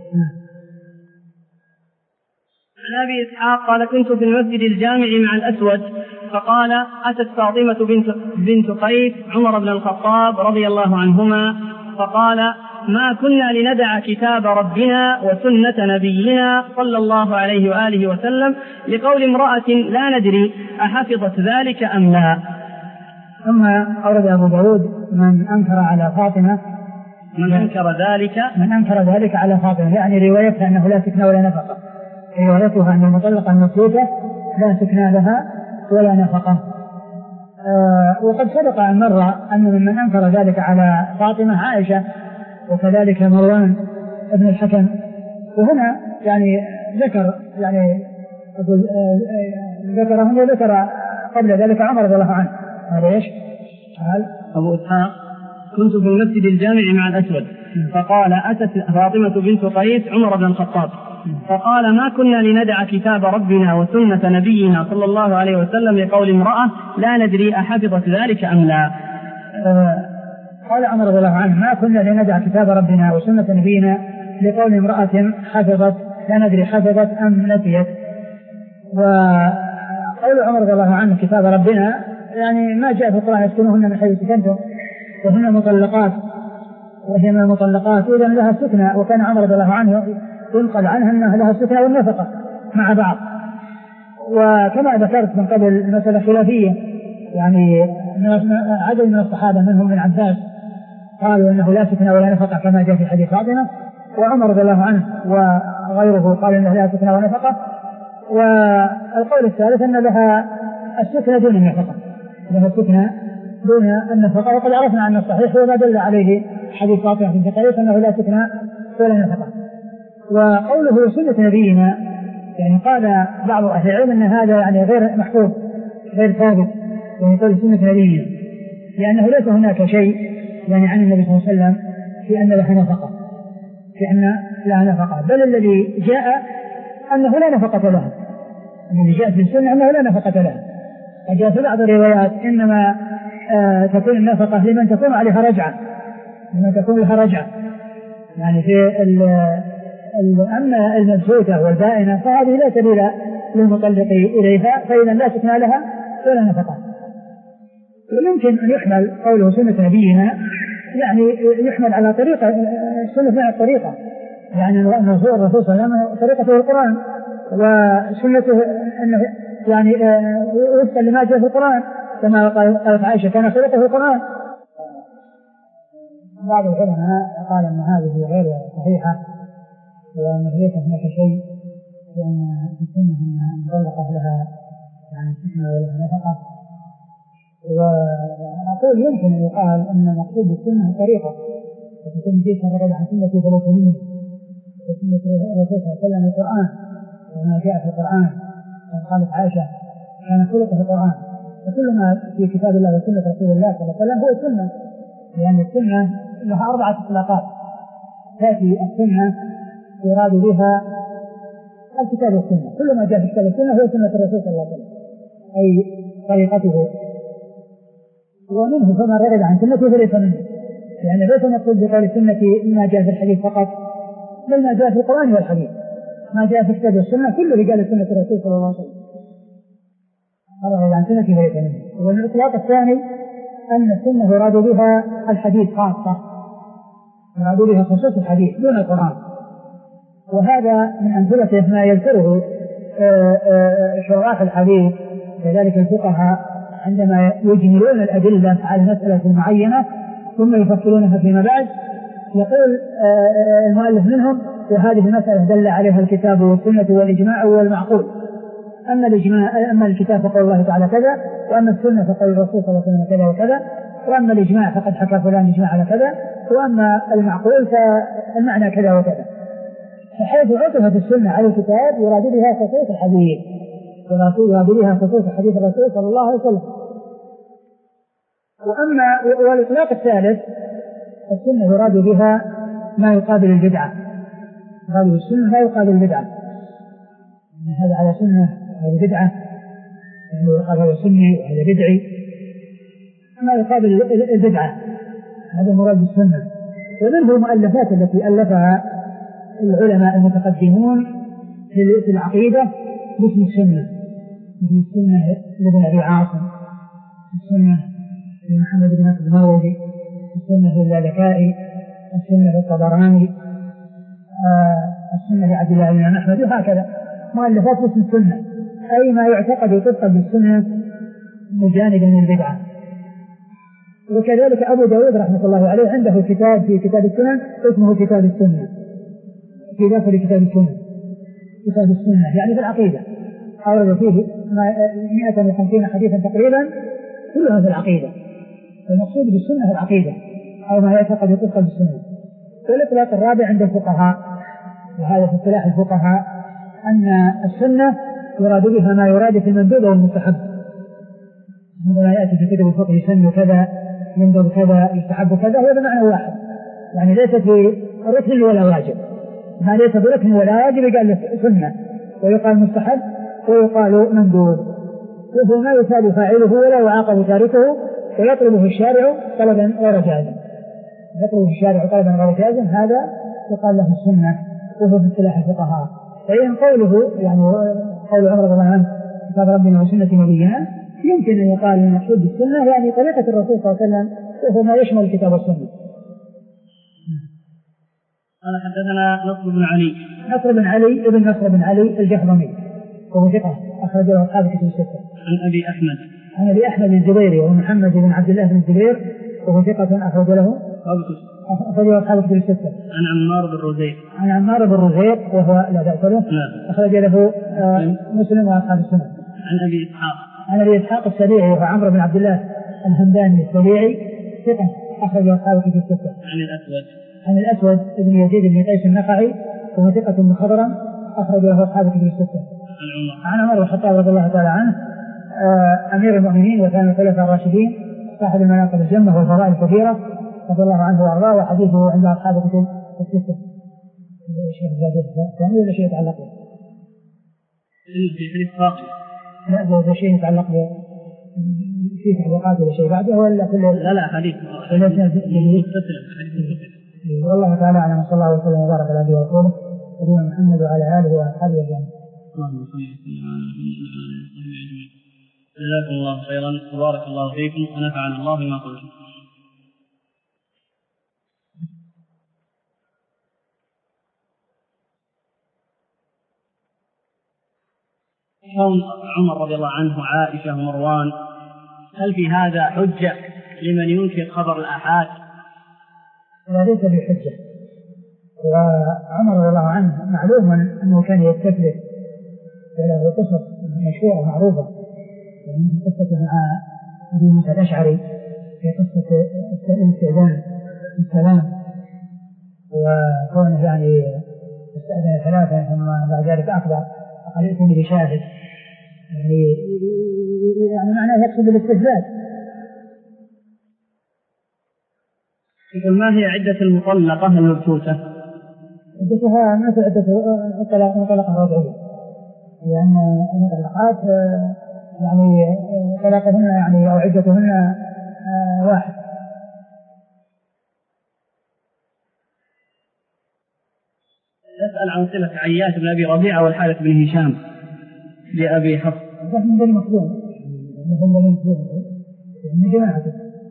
عن أبي إسحاق قال كنت في المسجد الجامع مع الأسود فقال أتت فاطمة بنت, بنت قيس عمر بن الخطاب رضي الله عنهما فقال ما كنا لندع كتاب ربنا وسنة نبينا صلى الله عليه وآله وسلم لقول امرأة لا ندري أحفظت ذلك أم لا. ثم أورد أبو داود من أنكر على فاطمة من أنكر ذلك من أنكر ذلك على فاطمة، يعني روايتها أنه لا سكن ولا نفقة، روايتها أن المطلقة المسلوكة لا سكن لها ولا نفقة. أه وقد سبق أن مر أن من أنكر ذلك على فاطمة عائشة وكذلك مروان ابن الحكم، وهنا يعني ذكر يعني أقول ذكرهم وذكر قبل ذلك عمر رضي الله عنه. هذا ايش؟ قال أبو إسحاق كنت في المسجد الجامع مع الأسود فقال أتت فاطمة بنت قيس عمر بن الخطاب فقال ما كنا لندع كتاب ربنا وسنة نبينا صلى الله عليه وسلم لقول امرأة لا ندري أحفظت ذلك أم لا. آه قال عمر رضي الله عنه ما كنا لندع كتاب ربنا وسنة نبينا لقول امرأة حفظت لا ندري حفظت أم نسيت. وقول عمر رضي الله عنه كتاب ربنا يعني ما جاء في القرآن يسكنوهن من حيث سكنتم وهن مطلقات وهي من المطلقات إذا لها سكنة، وكان عمر رضي الله عنه ينقل عنها أنها لها السكنة والنفقة مع بعض. وكما ذكرت من قبل المسألة خلافية، يعني عدد من الصحابة منهم من عباس قالوا أنه لا سكنة ولا نفقة كما جاء في حديث فاطمة، وعمر رضي الله عنه وغيره قال أنه لا سكنة ولا نفقة. والقول الثالث أن لها السكنة دون النفقة، لها السكنة دون النفقة، وقد عرفنا أن الصحيح هو ما دل عليه حديث فاطمة بنت قيس أنه لا سكنة ولا نفقة. وقوله سنة نبينا يعني قال بعض أهل العلم أن هذا يعني غير محفوظ غير ثابت، يعني قول سنة نبينا لأنه ليس هناك شيء يعني عن النبي صلى الله عليه وسلم في أن لها نفقة في أن لها نفقة، بل الذي جاء أنه لا نفقة لها، الذي جاء في السنة أنه لا نفقة لها. وجاء في بعض الروايات إنما آه تكون النفقة لمن تكون عليها رجعة لمن تكون لها رجعة، يعني في أما المبسوطة والبائنة فهذه لا سبيل للمطلق إليها، فإذا لا سكن لها ولا نفقة. ويمكن أن يحمل قوله سنة نبينا يعني يحمل على طريقة السنة من الطريقة، يعني الرسول الرسول صلى الله عليه وسلم طريقته القرآن وسنته أنه يعني وفقا لما جاء في القرآن كما قالت عائشة كان خلقه القرآن. بعض العلماء قال أن هذه غير صحيحة وأن ليس هناك شيء لأن السنة أن مطلقة لها يعني سكنة ولها نفقة. وأقول يمكن أن يقال أن مقصود السنة الطريقة، وتكون جيش رغب عن سنة فلوث منه وسنة الرسول صلى الله عليه وسلم القرآن وما جاء في القرآن. قالت عائشة كان خلقه القرآن، وكل ما في كتاب الله وسنة رسول الله صلى الله عليه وسلم هو السنة، لأن السنة لها أربعة إطلاقات. تأتي السنة يراد بها الكتاب والسنة، كل ما جاء في كتاب السنة هو سنة الرسول صلى الله عليه وسلم أي طريقته. ومنه فما رغب عن سنته فليس منه، لأن ليس المقصود بقول السنة ما جاء في الحديث فقط، بل ما جاء في القرآن والحديث، ما جاء في الكتاب والسنة كله رجال سنة الرسول صلى الله عليه وسلم. رغب عن سنته فليس منه. والإطلاق الثاني أن السنة يراد بها الحديث خاصة، يراد بها خصوص الحديث دون القرآن، وهذا من أمثلته ما يذكره شراح الحديث كذلك الفقهاء عندما يجملون الأدلة على مسألة معينة ثم يفصلونها فيما بعد. يقول المؤلف منهم: وهذه المسألة دل عليها الكتاب والسنة والإجماع والمعقول. أما الإجماع أما الكتاب فقول الله تعالى كذا، وأما السنة فقول الرسول صلى الله عليه وسلم كذا وكذا، وأما الإجماع فقد حكى فلان إجماع على كذا، وأما المعقول فالمعنى كذا وكذا. فحيث عطفت السنة على الكتاب يراد بها خصوص الحديث، يراد بها خصوص حديث الرسول صلى الله عليه وسلم. وأما والإطلاق الثالث السنة يراد بها ما يقابل البدعة، هذه السنة لا يقابل البدعة، هذا على سنة هذا بدعة، هذا سني وهذا بدعي، ما يقابل البدعة هذا مراد السنة. ومنه المؤلفات التي ألفها العلماء المتقدمون في العقيدة مثل السنة، مثل السنة لابن أبي عاصم، السنة لمحمد بن عبد المروزي، السنة للالكائي، السنة للطبراني، السنة لعبد الله بن أحمد، وهكذا مؤلفات اسم السنة، أي ما يعتقد طبقا بالسنة مجانبا من البدعة. وكذلك أبو داود رحمة الله عليه عنده كتاب في كتاب السنن اسمه كتاب السنة، في داخل كتاب السنة كتاب السنة يعني في العقيدة، أورد فيه مئة وخمسين حديثا تقريبا كلها في العقيدة، المقصود بالسنة في العقيدة أو ما يعتقد طبقا بالسنة. والإطلاق الرابع عند الفقهاء، وهذا في اصطلاح الفقهاء، أن السنة يراد بها ما يراد في المندوب والمستحب، عندما يأتي في كتب الفقه يسن كذا يندب كذا يستحب كذا، هو بمعنى واحد، يعني ليس في ركن ولا واجب، ما ليس بركن ولا واجب قال سنة، ويقال مستحب ويقال مندوب، وهو ما يثاب فاعله ولا يعاقب تاركه، ويطلبه الشارع طلبا غير جازم، يطلبه الشارع طلبا غير جازم، هذا يقال له السنة، وهو في اصطلاح الفقهاء. فإن قوله يعني قول عمر رضي الله عنه كتاب ربنا وسنة نبينا، يمكن أن يقال المقصود بالسنة يعني طريقة الرسول صلى الله عليه وسلم، وهو ما يشمل الكتاب والسنة. قال حدثنا نصر بن علي نصر بن علي ابن نصر بن علي الجهضمي وهو ثقة أخرجه أصحاب كتب الستة. عن أبي أحمد عن أبي أحمد الزبيري ومحمد بن عبد الله بن الزبير وهو ثقة أخرج له أخرجه أصحاب كتب الستة. عن عمار بن رزيق عن عمار بن رزيق وهو لا بأس له أخرج له مسلم وأصحاب السنة. عن أبي إسحاق عن أبي إسحاق السبيعي وهو عمرو بن عبد الله الهمداني السبيعي ثقة أخرج أصحاب كتب الستة. عن الأسود عن الأسود بن يزيد بن قيس النخعي وهو ثقة مخضرم أخرج له أصحاب كتب الستة. عن عمر بن الخطاب رضي الله تعالى عنه أمير المؤمنين وكان الخلفاء الراشدين صاحب المناقب الجمة والفضائل الكثيرة رضي الله عنه وأرضاه، وحديثه عند أصحاب كتب الستة. شيء زاد ثاني ولا شيء يتعلق به؟ في حديث باقي؟ لا هذا شيء يتعلق به في تعليقات ولا شيء بعده ولا كله؟ لا لا حديث والله تعالى أعلم. صلى الله وسلم وبارك على نبينا ورسوله نبينا محمد وعلى آله وأصحابه أجمعين. اللهم صل وسلم على محمد وعلى آله وصحبه أجمعين. جزاكم الله خيرا وبارك الله فيكم ونفعنا الله بما قلتم. قول عمر رضي الله عنه عائشة ومروان، هل في هذا حجة لمن ينكر خبر الآحاد؟ لا ليس بحجة. وعمر رضي الله عنه معلوم أنه كان يستفلت وله قصص مشهورة معروفة، يعني قصة مع أبي موسى الأشعري في قصة الاستئذان السلام، وكونه يعني استأذن ثلاثة ثم بعد ذلك أخبر فقال ائتني بشاهد، يعني يعني معناه يقصد الاستثبات. يقول ما هي عدة المطلقة المبتوتة؟ عدتها مثل عدة الطلاق مطلقة رجعية، لأن المطلقات يعني طلاقهن يعني أو عدتهن آه واحد. يسأل عن صلة عياش بن أبي ربيعة والحارث بن هشام لأبي حفص. من بني مخزوم، من بني مخزوم، من جماعته.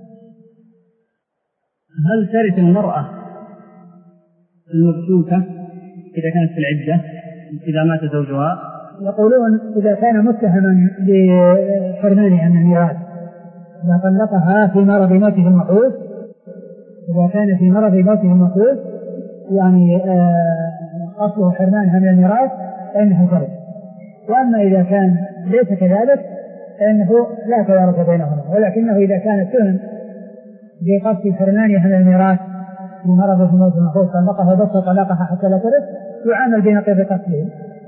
هل ترث المرأة المبسوطة إذا كانت في العدة إذا مات زوجها؟ يقولون إذا كان متهما بحرمانها من الميراث، إذا طلقها في مرض موته المخوف، إذا كان في مرض موته المخوف يعني أصله حرمانها من الميراث فإنه ترث. وأما إذا كان ليس كذلك فإنه لا توارث بينهما، ولكنه إذا كان اتهم بقصد حرمانها من الميراث في مرض موته المخوف طلقها بس طلقها حتى لا ترث يعامل بنقيض قصده.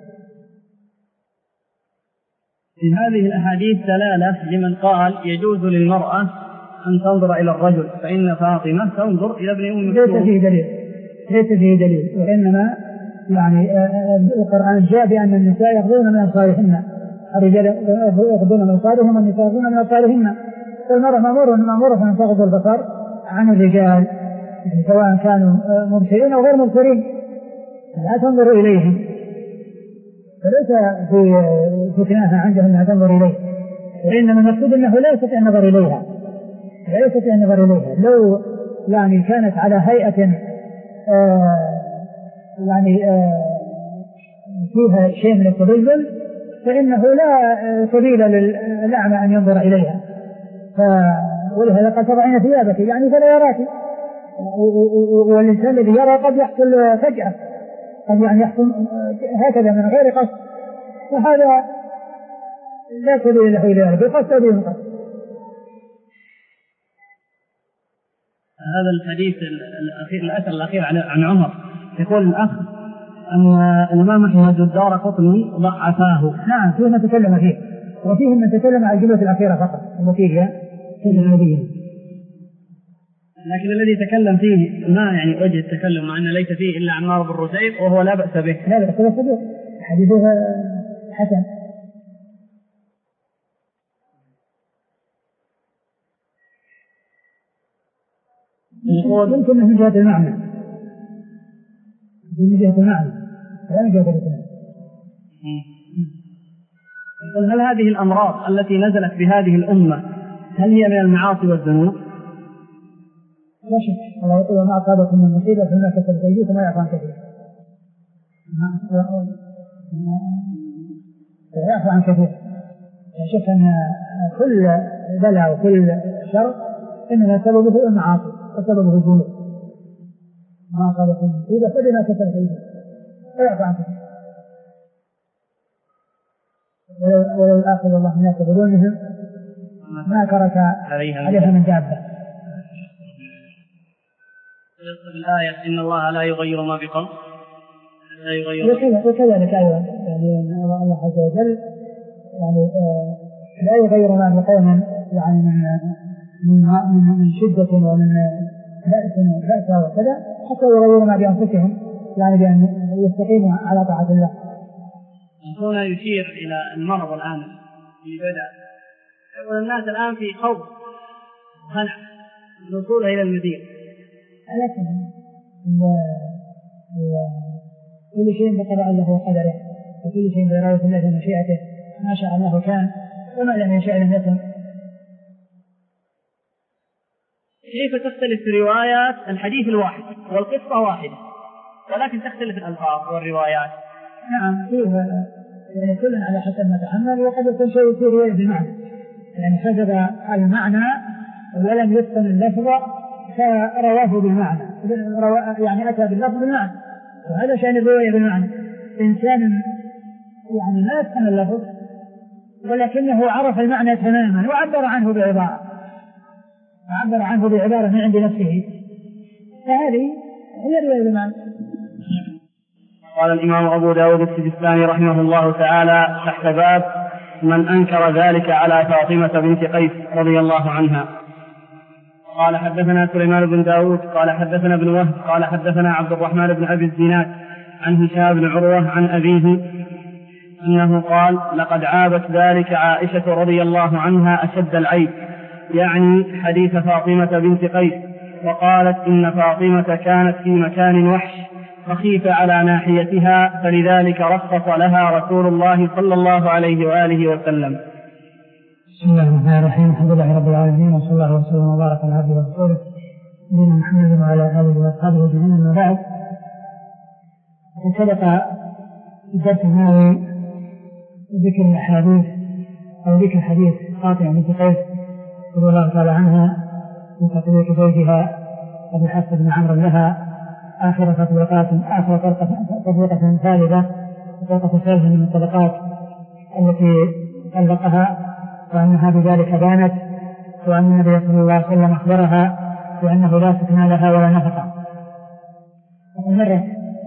في هذه الأحاديث دلالة لمن قال يجوز للمرأة أن تنظر إلى الرجل، فإن فاطمة تنظر إلى ابن أم مكتوم. ليس فيه دليل، ليس فيه دليل، وإنما يعني القرآن جاء بأن النساء يغضون من أبصارهن، الرجال يغضون من أبصارهم والنساء يغضون من أبصارهن، فالمرأة مأمورة مأمورة أن تغض البصر عن الرجال سواء كانوا مبصرين أو غير مبصرين، لا تنظر إليهم، فليس في فتناها عندها أنها تنظر إليه، وإنما المقصود أنه لا يستطيع النظر إليها، لا يستطيع النظر إليها. لو يعني كانت على هيئة آه يعني آه فيها شيء من التبذل فإنه لا سبيل للأعمى أن ينظر إليها، ولهذا قد تضعين ثيابك يعني فلا يراك، والإنسان الذي يرى قد يحصل فجأة، قد يعني يحصل هكذا من غير قصد، وهذا لا سبيل له إلى ذلك بقصد أو بدون قصد. هذا الحديث الأخير الأثر الأخير عن عمر يقول الأخ أن الإمام أحمد الدارقطني ضعفاه. نعم فيه من تكلم فيه، وفيه من تكلم على الجملة الأخيرة فقط التي هي في النبي، لكن الذي تكلم فيه ما يعني وجه التكلم مع أن ليس فيه إلا عمار بن رزيق وهو لا بأس به. لا بأس به، حديثه حسن. يمكن من جهة المعنى، من جهة المعنى لا من جهة الإسلام. هل هذه الأمراض التي نزلت بهذه الأمة هل هي من المعاصي والذنوب؟ لا شك، الله يقول ما أصابكم من مصيبة فيما كسبت أيديكم وما يعفو عن كثير، يعفو عن كثير. لا شك أن كل بلاء وكل شر إنما سببه المعاصي وسببه الذنوب، ما أصابكم من مصيبة فبما كسبت أيديكم ويعفو عن كثير. ولو آخذ الله الناس بظلمهم ما ترك عليها من دابة. الآية إن الله لا يغير ما بقوم لا يغير. وكذلك أيضا يعني الله عز وجل يعني لا يغير ما بقوم يعني من من من شدة ومن بأس وبأس وكذا حتى يغير ما بأنفسهم، يعني بأن يستقيموا على طاعة الله. هنا يشير إلى المرض الآن اللي بدأ يقول الناس الآن في خوف وهلع الوصول إلى المدينة، لكن كل شيء بقضاء الله وقدره، وكل شيء بإرادة الله ومشيئته، ما شاء الله كان وما لم يشاء لم يكن. كيف تختلف روايات الحديث الواحد والقصة واحدة ولكن تختلف الألفاظ والروايات؟ نعم فيه يعني كل على حسب ما تحمل، وقد يكون شيء في رواية بالمعنى، يعني حسب المعنى ولم يتقن اللفظ فرواه بالمعنى، يعني أتى باللفظ بالمعنى، وهذا شأن الرواية بالمعنى. إنسان يعني ما يتقن اللفظ ولكنه عرف المعنى تماما وعبر عنه بعبارة وعبر عنه بعبارة من عند نفسه، فهذه هي الرواية بالمعنى. قال الإمام أبو داود السجستاني رحمه الله تعالى تحت باب من أنكر ذلك على فاطمة بنت قيس رضي الله عنها. قال حدثنا سليمان بن داود قال حدثنا ابن وهب قال حدثنا عبد الرحمن بن أبي الزناد عن هشام بن عروة عن أبيه أنه قال لقد عابت ذلك عائشة رضي الله عنها أشد العيب يعني حديث فاطمة بنت قيس، وقالت إن فاطمة كانت في مكان وحش فخيف على ناحيتها، فلذلك رخص لها رسول الله صلى الله عليه وآله وسلم. بسم الله الرحمن الرحيم. الحمد لله رب العالمين، وصلى الله وسلم وبارك على عبده ورسوله نبينا محمد وعلى آله وأصحابه أجمعين، أما بعد. سبق في الدرس الماضي ذكر الأحاديث أو ذكر حديث فاطمة بنت قيس رضي الله تعالى عنها من تطبيق زوجها أبي حفص بن عمرو لها آخر تطبيقات آخر تطبيقة ثالثة تطبيقة ثالثة من الطبقات التي طلقها، وأنها بذلك بانت، وأن النبي صلى الله عليه وسلم أخبرها بأنه لا سكن لها ولا نفقة. ومرت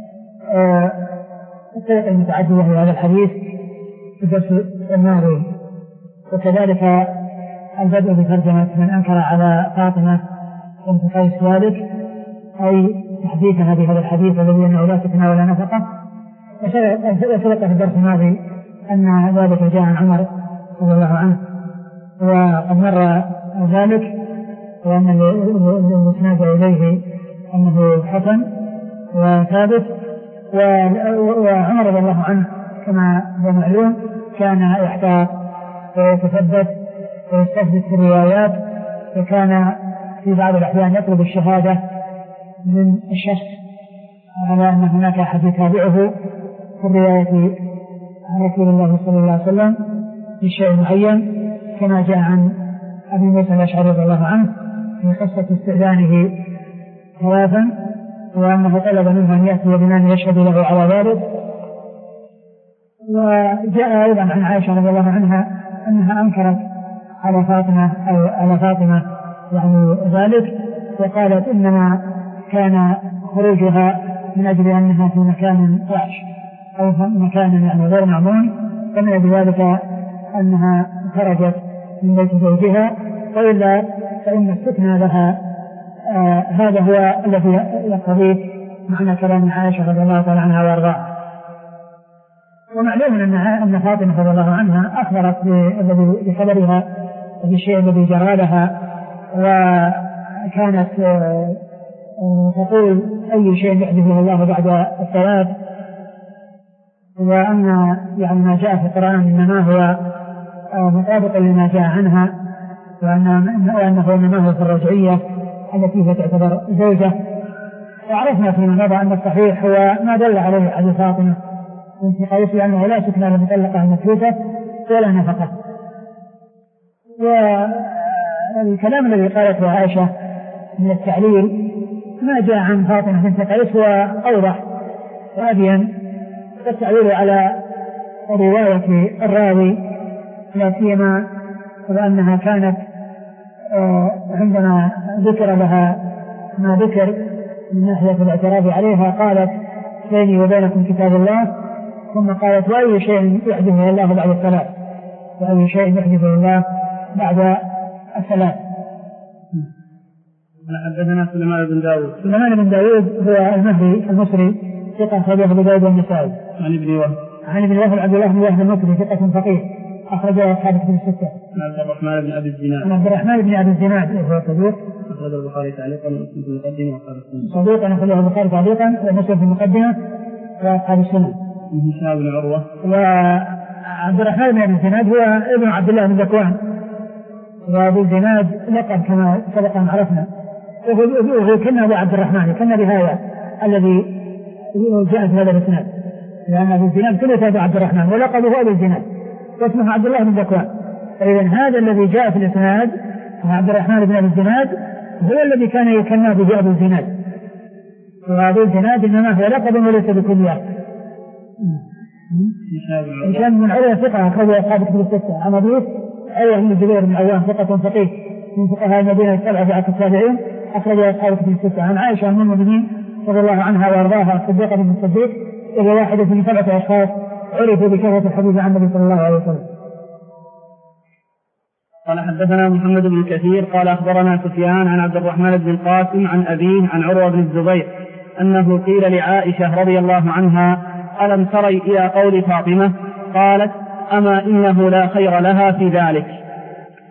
الطرق المتعددة في هذا الحديث في الدرس الماضي، وكذلك البدء بترجمة من أنكر على فاطمة بنت قيس ذلك، أي تحديثها بهذا الحديث الذي أنه لا سكن ولا نفقة. وسبق في الدرس الماضي أن ذلك جاء عن عمر رضي الله عنه، وقد مر ذلك، وأن المسند إليه أنه حسن وثابت. وعمر رضي الله عنه كما هو معلوم كان يحتاط ويتثبت ويستثبت في الروايات، وكان في بعض الأحيان يطلب الشهادة من الشخص على أن هناك أحد يتابعه في الرواية عن رسول الله صلى الله عليه وسلم بشيء معين، كما جاء عن أبي موسى الأشعري رضي الله عنه في قصة استئذانه ثلاثا، وأنه طلب منه أن يأتي بمن يشهد له على ذلك. وجاء أيضا عن عائشة رضي الله عنها أنها أنكرت على فاطمة أو على فاطمة يعني ذلك، وقالت إنما كان خروجها من أجل أنها في مكان وحش أو مكان يعني غير معمول، فمن بذلك أنها خرجت من بيت زوجها، وإلا فإن السكن لها آه هذا هو الذي يقتضيه معنى كلام عائشة رضي الله تعالى عنها وارضاها. ومعلوم أن أن فاطمة رضي الله عنها أخبرت بخبرها بالشيء الذي جرى لها، وكانت آه آه تقول أي شيء يحدثه الله بعد الثلاث، وأن يعني ما جاء في القرآن إنما هو آه مطابق لما جاء عنها، وأنه إنما هو في الرجعية التي تعتبر زوجة. وعرفنا فيما مضى أن الصحيح هو ما دل عليه حديث فاطمة بنت قيس، لأنه لا سكن لمطلقة المثلوثة ولا نفقة. والكلام الذي قالته عائشة من التعليل ما جاء عن فاطمة بنت قيس هو أوضح وأبين، والتعليل على رواية الراوي، لا سيما وأنها كانت عندما ذكر لها ما ذكر من ناحية الاعتراف عليها قالت بيني وبينكم كتاب الله، ثم قالت وأي شيء يحدثه الله بعد الثلاث، وأي شيء يحدثه الله بعد الثلاث. حدثنا سليمان بن داود. سليمان بن داود هو المهدي المصري ثقة أخرجه أبو داود والنسائي. عن ابن وهب. عن ابن وهب عبد الله بن وهب المصري ثقة فقيه أخرجه أصحاب كتب الستة. عن عبد الرحمن بن أبي الزناد. عن عبد الرحمن بن أبي الزناد وهو صدوق. أخرج البخاري تعليقا ومسلم في المقدمة وأصحاب السنة. صدوق أخرجه البخاري تعليقا ومسلم في المقدمة وأصحاب السنة. هشام بن عروة. وعبد الرحمن بن أبي الزناد هو ابن عبد الله بن ذكوان، وأبو الزناد لقب كما سبق أن عرفنا، وهو كنا أبو عبد الرحمن كنا بهذا الذي جاء في هذا الإسناد، لأن أبو الزناد كله أبو عبد الرحمن ولقبه أبو الزناد واسمه عبد الله بن ذكوان. فإذا هذا الذي جاء في الإسناد عبد الرحمن بن أبي الزناد هو الذي كان يكنى به أبو الزناد، وأبو الزناد إنما هو لقب وليس بكليات. هشام بن عروة ثقة أخرجه أصحاب كتب الستة. عن أبيه عروة بن الزبير بن عوام ثقة فقيه من فقهاء المدينة السبعة في عصر التابعين أخرجه أصحاب كتب الستة. عن عائشة أم المؤمنين رضي الله عنها وأرضاها الصديقة بنت الصديق، وهي واحدة من سبعة أشخاص عرفوا بكثرة الحديث عن النبي صلى الله عليه وسلم. قال حدثنا محمد بن كثير قال أخبرنا سفيان عن عبد الرحمن بن القاسم عن أبيه عن عروة بن الزبير أنه قيل لعائشة رضي الله عنها ألم تري إلى قول فاطمة؟ قالت أما إنه لا خير لها في ذلك.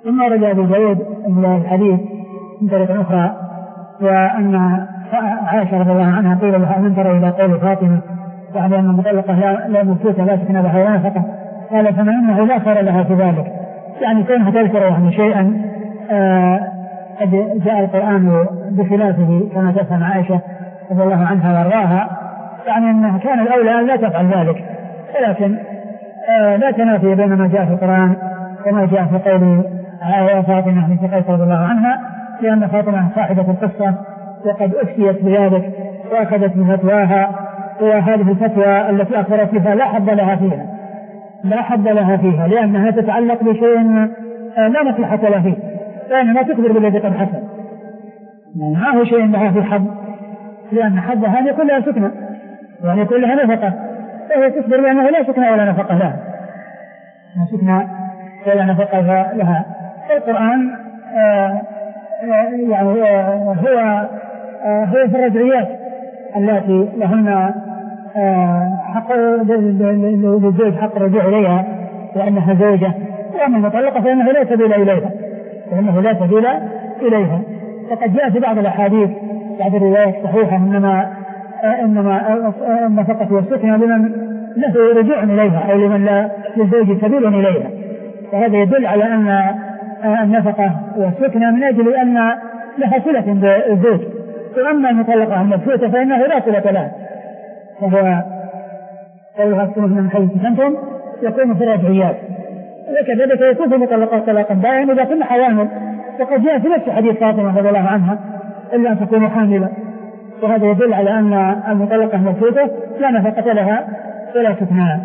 ثم ورد أبو داود الحديث من طريق أخرى وأن عائشة رضي الله عنها قيل لها من ترى إلى قول فاطمة يعني أن المطلقة لا, لا مبتوتة لا سكن بها ولا نفقة قال فما إنه لا خير لها في ذلك يعني كونها تذكر يعني شيئا قد آه جاء القرآن بخلافه كما تفهم عائشة رضي الله عنها وارضاها يعني أنها كان الأولى أن لا تفعل ذلك ولكن آه لا تنافي بين ما جاء في القرآن وما جاء في قول فاطمة بنت قيس رضي الله عنها لأن فاطمة صاحبة القصة وقد أفتيت بذلك وأخذت بفتواها وهذه الفتوى التي أخبرت بها لا حظ لها فيها لا حظ لها فيها لأنها تتعلق بشيء لا مصلحة لها فيه لأنها تخبر بالذي قد حصل ما هو شيء لها في حظ لأن حظها أن يكون لها سكنة وأن يكون لها نفقة فهي تخبر بأنه لا سكنة ولا نفقة لها لا سكنة ولا نفقة لها. القرآن آه يعني آه هو آه هو في الرجعيات التي لهن آه حق للزوج حق الرجوع إليها لأنها زوجة وأما المطلقة فإنه لا سبيل إليها فإنه لا سبيل إليها. فقد جاء في بعض الأحاديث بعض الروايات الصحيحة إنما آه إنما النفقة والسكنة لمن له رجوع إليها أو لمن لا للزوج سبيل إليها فهذا يدل على أن النفقة والسكنة من أجل أن لها صلة بالزوج وأما المطلقة المبتوتة فإنه لا صلة لها فهو قولها السنة من حيث سكنتم يكون في الرجعيات وكذلك يكون في المطلقات طلاقا دائما إذا كنا حوامل وقد جاء في نفس حديث فاطمة رضي الله عنها إلا أن تكون حاملة وهذا يدل على أن المطلقة المبتوتة لا نفقة لها ولا سكنها.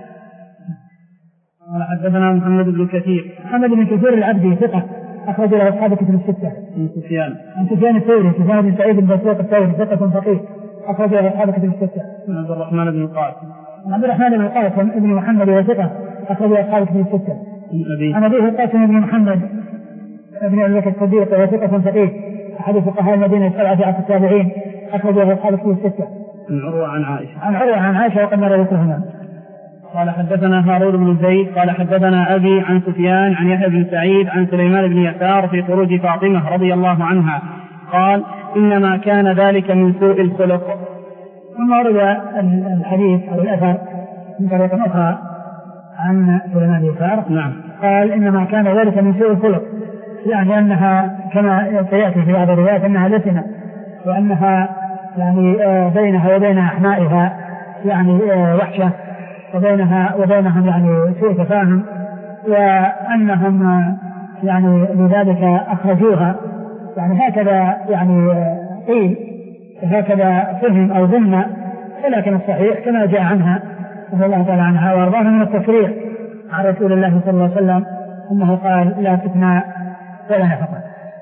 قال حدثنا محمد بن كثير محمد بن كثير العبدي ثقة أخرج له أصحاب كتب الستة. عن سفيان عن سفيان الثوري سفيان بن سعيد بن مسروق الثوري ثقة فقيه أخرج له أصحاب كتب الستة. عن عبد الرحمن بن القاسم عبد الرحمن بن القاسم ابن محمد وثقة أخرج له أصحاب كتب الستة. عن أبيه القاسم بن محمد ابن أبي بكر الصديق وثقة فقيه أحد فقهاء المدينة السبعة في عصر التابعين أخرج له أصحاب كتب الستة. عن عروة عن عائشة عن عروة عن عائشة وقد مر ذكرهما. قال حدثنا هارون بن زيد قال حدثنا أبي عن سفيان عن يحيى بن سعيد عن سليمان بن يسار في خروج فاطمة رضي الله عنها قال إنما كان ذلك من سوء الخلق. ثم ورد الحديث أو الأثر من طريق أخرى عن سليمان بن يسار نعم قال إنما كان ذلك من سوء الخلق يعني أنها كما سيأتي في بعض الروايات أنها لسنة وأنها يعني بينها وبين أحمائها يعني وحشة وبينها وبينهم يعني سوء تفاهم وأنهم يعني لذلك أخرجوها يعني هكذا يعني قيل هكذا فهم أو ظن ولكن الصحيح كما جاء عنها رضي الله تعالى عنها وارضاها من التصريح عن رسول الله صلى الله عليه وسلم أنه قال لا سكنى ولا نفقة.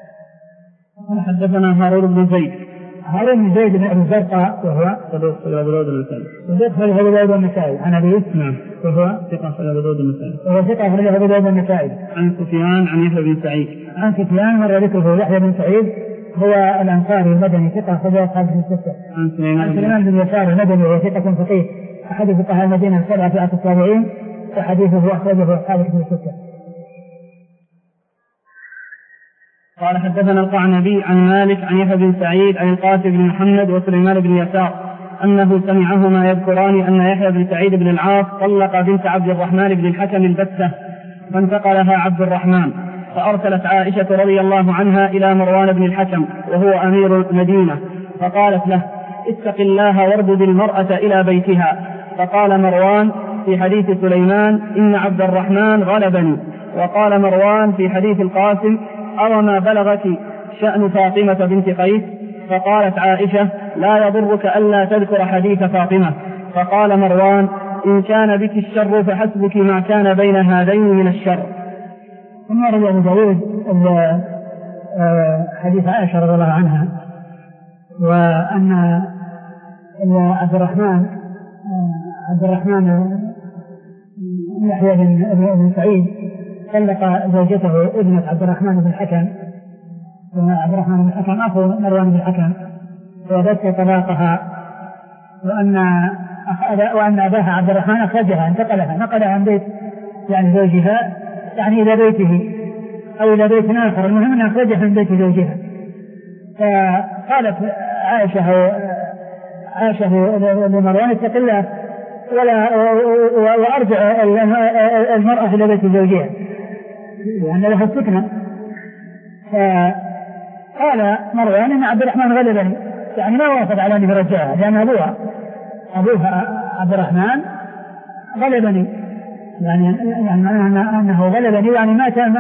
حدثنا هارون بن زيد هارون بن زيد بن أبي الزرقاء وهو صدوق أبو داود النسائي صدوق أبو داود النسائي عن أبيه نعم وهو ثقة أبو داود النسائي وهو ثقة أبو داود النسائي. عن سفيان عن يحيى بن سعيد عن سفيان مر ذكره يحيى بن سعيد هو الأنصاري المدني ثقة أخرج أصحاب الستة. عن سليمان بن يسار المدني وهو ثقة فقيه أحد فقهاء المدينة السبعة في عصر التابعين وحديثه أخرجه أصحاب الستة. قال حدثنا القعنبي عن مالك عن يحيى بن سعيد عن القاسم بن محمد وسليمان بن يسار أنه سمعهما يذكران أن يحيى بن سعيد بن العاص طلق بنت عبد الرحمن بن الحكم البتة فانتقلها عبد الرحمن فأرسلت عائشة رضي الله عنها إلى مروان بن الحكم وهو أمير المدينة فقالت له اتق الله واردد المرأة إلى بيتها. فقال مروان في حديث سليمان إن عبد الرحمن غلبني. وقال مروان في حديث القاسم أو ما بلغك شأن فاطمة بنت قيس. فقالت عائشة لا يضرك ألا تذكر حديث فاطمة. فقال مروان إن كان بك الشر فحسبك ما كان بين هذين من الشر. ثم روى أبو داود حديث عائشة رضي الله عنها وأن عبد الرحمن عبد الرحمن يحيى بن سعيد طلق زوجته ابنة عبد الرحمن بن الحكم عبد الرحمن بن الحكم أخو مروان بن الحكم وذكر طلاقها وأن وأن أباها عبد الرحمن أخرجها انتقلها نقلها عن بيت يعني زوجها يعني إلى بيته أو إلى بيت آخر، المهم أن أخرجها من بيت زوجها. فقالت عائشة عائشة لمروان اتق الله ولا وأرجع المرأة إلى بيت زوجها لأن لها السكنة. فقال مروان إن عبد الرحمن غلبني، يعني ما وافق على أن يرجعها لأن أبوها أبوها عبد الرحمن غلبني، يعني يعني أنه غلبني يعني ما كان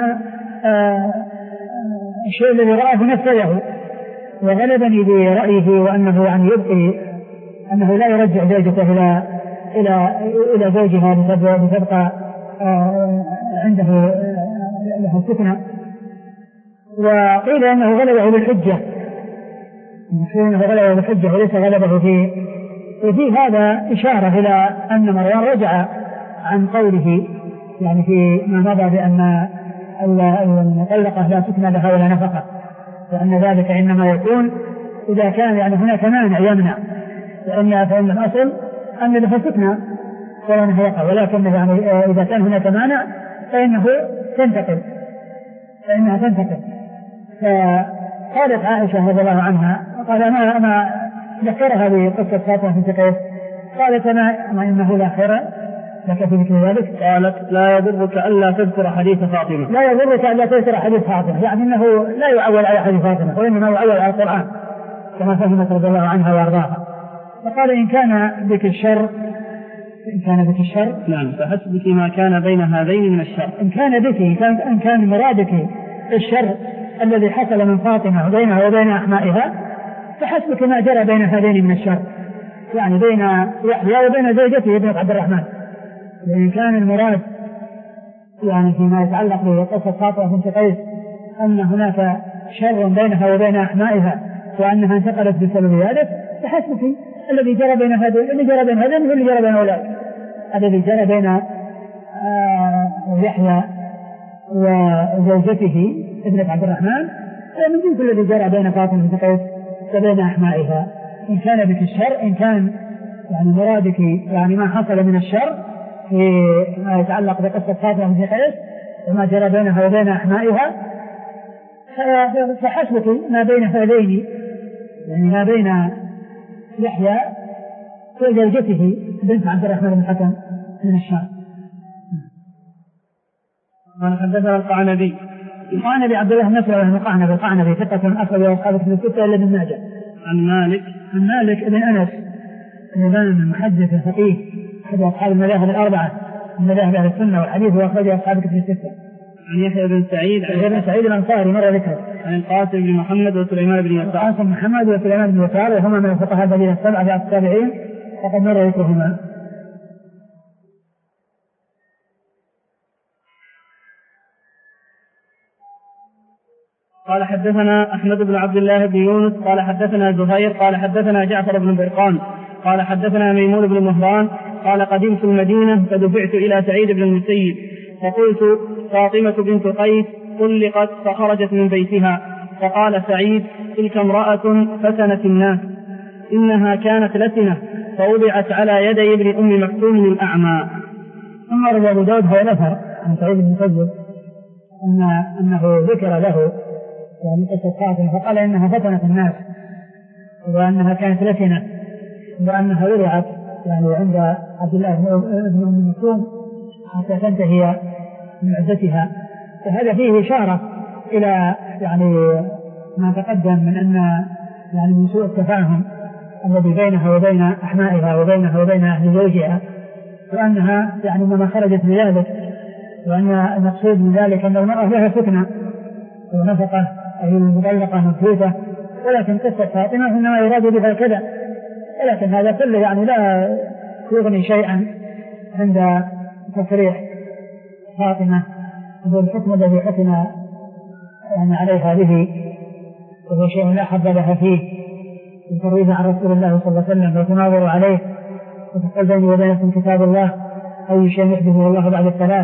الشيء الذي رأى نفسه وغلبني برأيه، وأنه يعني يبقي أنه لا يرجع زوجته إلى إلى إلى زوجها لتبقى عنده له السكنة. وقيل أنه غلبه بالحجة، أنه غلبه بالحجة وليس غلبه في. وفي هذا إشارة إلى أن مروان رجع عن قوله يعني في ما مضى بأن المطلقة لا سكن لها ولا نفقة، وأن ذلك إنما يكون إذا كان يعني هناك مانع يمنع، لأن فإن الأصل أن لها سكنة ولا نفقة، ولكن يعني إذا كان هناك مانع فإنه تنتقل فإنها تنتقل. فقالت عائشة رضي الله عنها قال أنا أنا ذكرها بقصة فاطمة بنت قيس، قالت أنا ما إنه لا خير لك في مثل ذلك. قالت لا يضرك ألا تذكر حديث فاطمة، لا يضرك ألا تذكر حديث فاطمة، يعني أنه لا يعول على حديث فاطمة وإنما يعول على القرآن كما فهمت رضي الله عنها وأرضاها. فقال إن كان بك الشر إن كان بك الشر نعم فحسبك ما كان بين هذين من الشر. إن كان بك إن كان مرادك الشر الذي حصل من فاطمة وبينها وبين أحمائها فحسبك ما جرى بين هذين من الشر، يعني بين يحيى وبين زوجته ابنة عبد الرحمن. إن كان المراد يعني فيما يتعلق بقصة فاطمة بنت قيس أن هناك شر بينها وبين أحمائها وأنها انتقلت بسبب ذلك فحسبك الذي جرى بين هذين الذي جرى بين هذين والذي جرى بين أولئك، الذي جرى بين آه يحيى وزوجته ابنة عبد الرحمن من جنس الذي جرى بين فاطمة بنت قيس وبين أحمائها. إن كان بك الشر إن كان يعني مرادك يعني ما حصل من الشر فيما يتعلق بقصة فاطمة بنت قيس وما جرى بينها وبين أحمائها فحسبك ما بين هذين يعني ما بين يحيى وزوجته بنت عبد الرحمن بن الحكم من الشام. قال حدثنا القعنبي القعنبي عبد الله بن مسعود القعنبي القعنبي ثقة أخرج أصحاب كتب الستة إلا ابن ماجه. عن مالك عن مالك بن أنس بن المحدث الفقيه أحد أصحاب المذاهب الأربعة من مذاهب أهل السنة والحديث وأخرج أصحاب كتب الستة. عن يحيى بن سعيد عن بن سعيد الأنصاري مرة ذكر. عن القاسم بن محمد وسليمان بن يسار. القاسم محمد وسليمان بن يسار وهما من الفقهاء الذين السبعة في التابعين وقد مر ذكرهما. قال حدثنا أحمد بن عبد الله بن يونس قال حدثنا زهير قال حدثنا جعفر بن برقان قال حدثنا ميمون بن مهران قال قدمت المدينة فدفعت إلى سعيد بن المسيب فقلت فاطمة بنت قيس طلقت فخرجت من بيتها، فقال سعيد تلك امرأة فتنت الناس إنها كانت لسنة فوضعت على يدي ابن أم مكتوم الأعمى. ثم روى أبو داود هذا الأثر عن سعيد بن المسيب أن أنه ذكر له يعني قصة فاطمة فقال إنها فتنت الناس وأنها كانت لسنة وأنها وضعت يعني عند عبد الله بن أم مكتوم حتى تنتهي من عدتها. فهذا فيه إشارة إلى يعني ما تقدم من أن يعني من سوء التفاهم الذي بينها وبين أحمائها وبينها وبين أهل زوجها، وأنها يعني ما خرجت بذلك، وأن المقصود من ذلك أن المرأة لها سكنة ونفقة أي المطلقة مبثوثة، ولكن قصة فاطمة إنما يراد بها كذا، ولكن هذا كله يعني لا يغني شيئا عند تصريح فاطمة بالحكم الذي حكم يعني عليها به، وهو شيء لا حظ لها فيه الترويج عن رسول الله صلى الله عليه وسلم وتناظر عليه وتقول بيني وبينكم كتاب الله أي شيء يحدثه الله بعد الثلاث.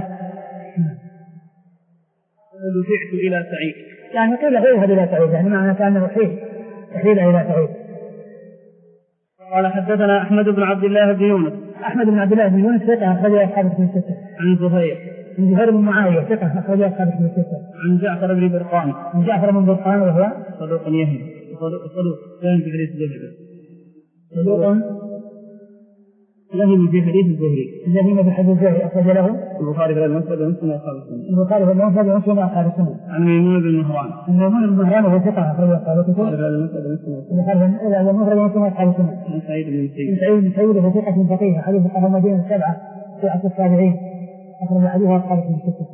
دفعت إلى سعيد يعني قيل غيرها إلى سعيد يعني معنى كأنه حيل حيل إلى سعيد. قال حدثنا أحمد بن عبد الله بن يونس أحمد بن عبد الله بن يونس ثقة أخرج أصحاب الكتب الستة. عن زهير عن زهير بن معاوية ثقة أخرج أصحاب الكتب الستة. عن جعفر بن برقان. عن جعفر بن برقان وهو صدوق يهم صدوق صدوق يهم في حديث الزهري. صدوق يهم في حديث الزهري. يهم في حديث الزهري أخرج له البخاري في المسند ومسلم وأصحاب السنة. البخاري في المسند ومسلم وأصحاب السنة. عن ميمون بن مهران. عن ميمون بن مهران وهو ثقة أخرج أصحاب الكتب. البخاري في المسند ومسلم. البخاري في المسند ومسلم وأصحاب السنة. عن سعيد بن المسيب. سعيد بن المسيب وهو ثقة فقيه حديث أهل المدينة السبعة في عصر التابعين أخرج حديث أصحاب الكتب الستة.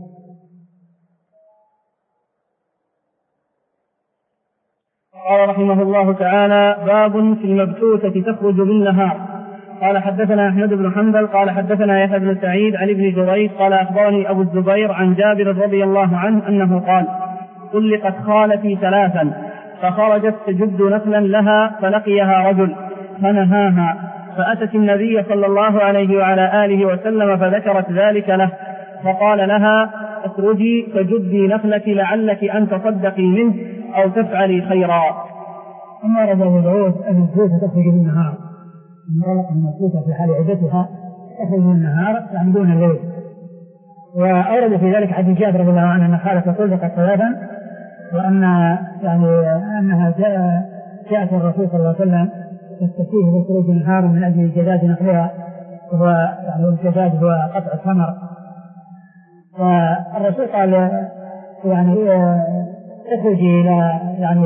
قال رحمه الله تعالى: باب في المبتوتة تخرج بالنهار. قال حدثنا أحمد بن حنبل قال حدثنا يحيى بن سعيد عن ابن جريج قال أخبرني أبو الزبير عن جابر رضي الله عنه أنه قال: طلقت خالتي ثلاثا فخرجت تجد نخلا لها فلقيها رجل فنهاها فأتت النبي صلى الله عليه وعلى آله وسلم فذكرت ذلك له فقال لها: اخرجي فجدي نخلك لعلك أن تصدقي منه أو تفعلي خيرا. ثم ورد أبو داود أن المبتوتة تخرج بالنهار. المطلقة المبتوتة في حال عدتها تخرج بالنهار يعني دون الليل. وأورد في ذلك حديث جابر رضي الله عنه أن خالته طلقت ثلاثا وأن يعني أنها جاءت الرسول صلى الله عليه وسلم تستفتيه بخروج النهار من أجل جداد نخلها وهو يعني الجداد هو قطع الثمر. فالرسول قال يعني اخرجي إلى يعني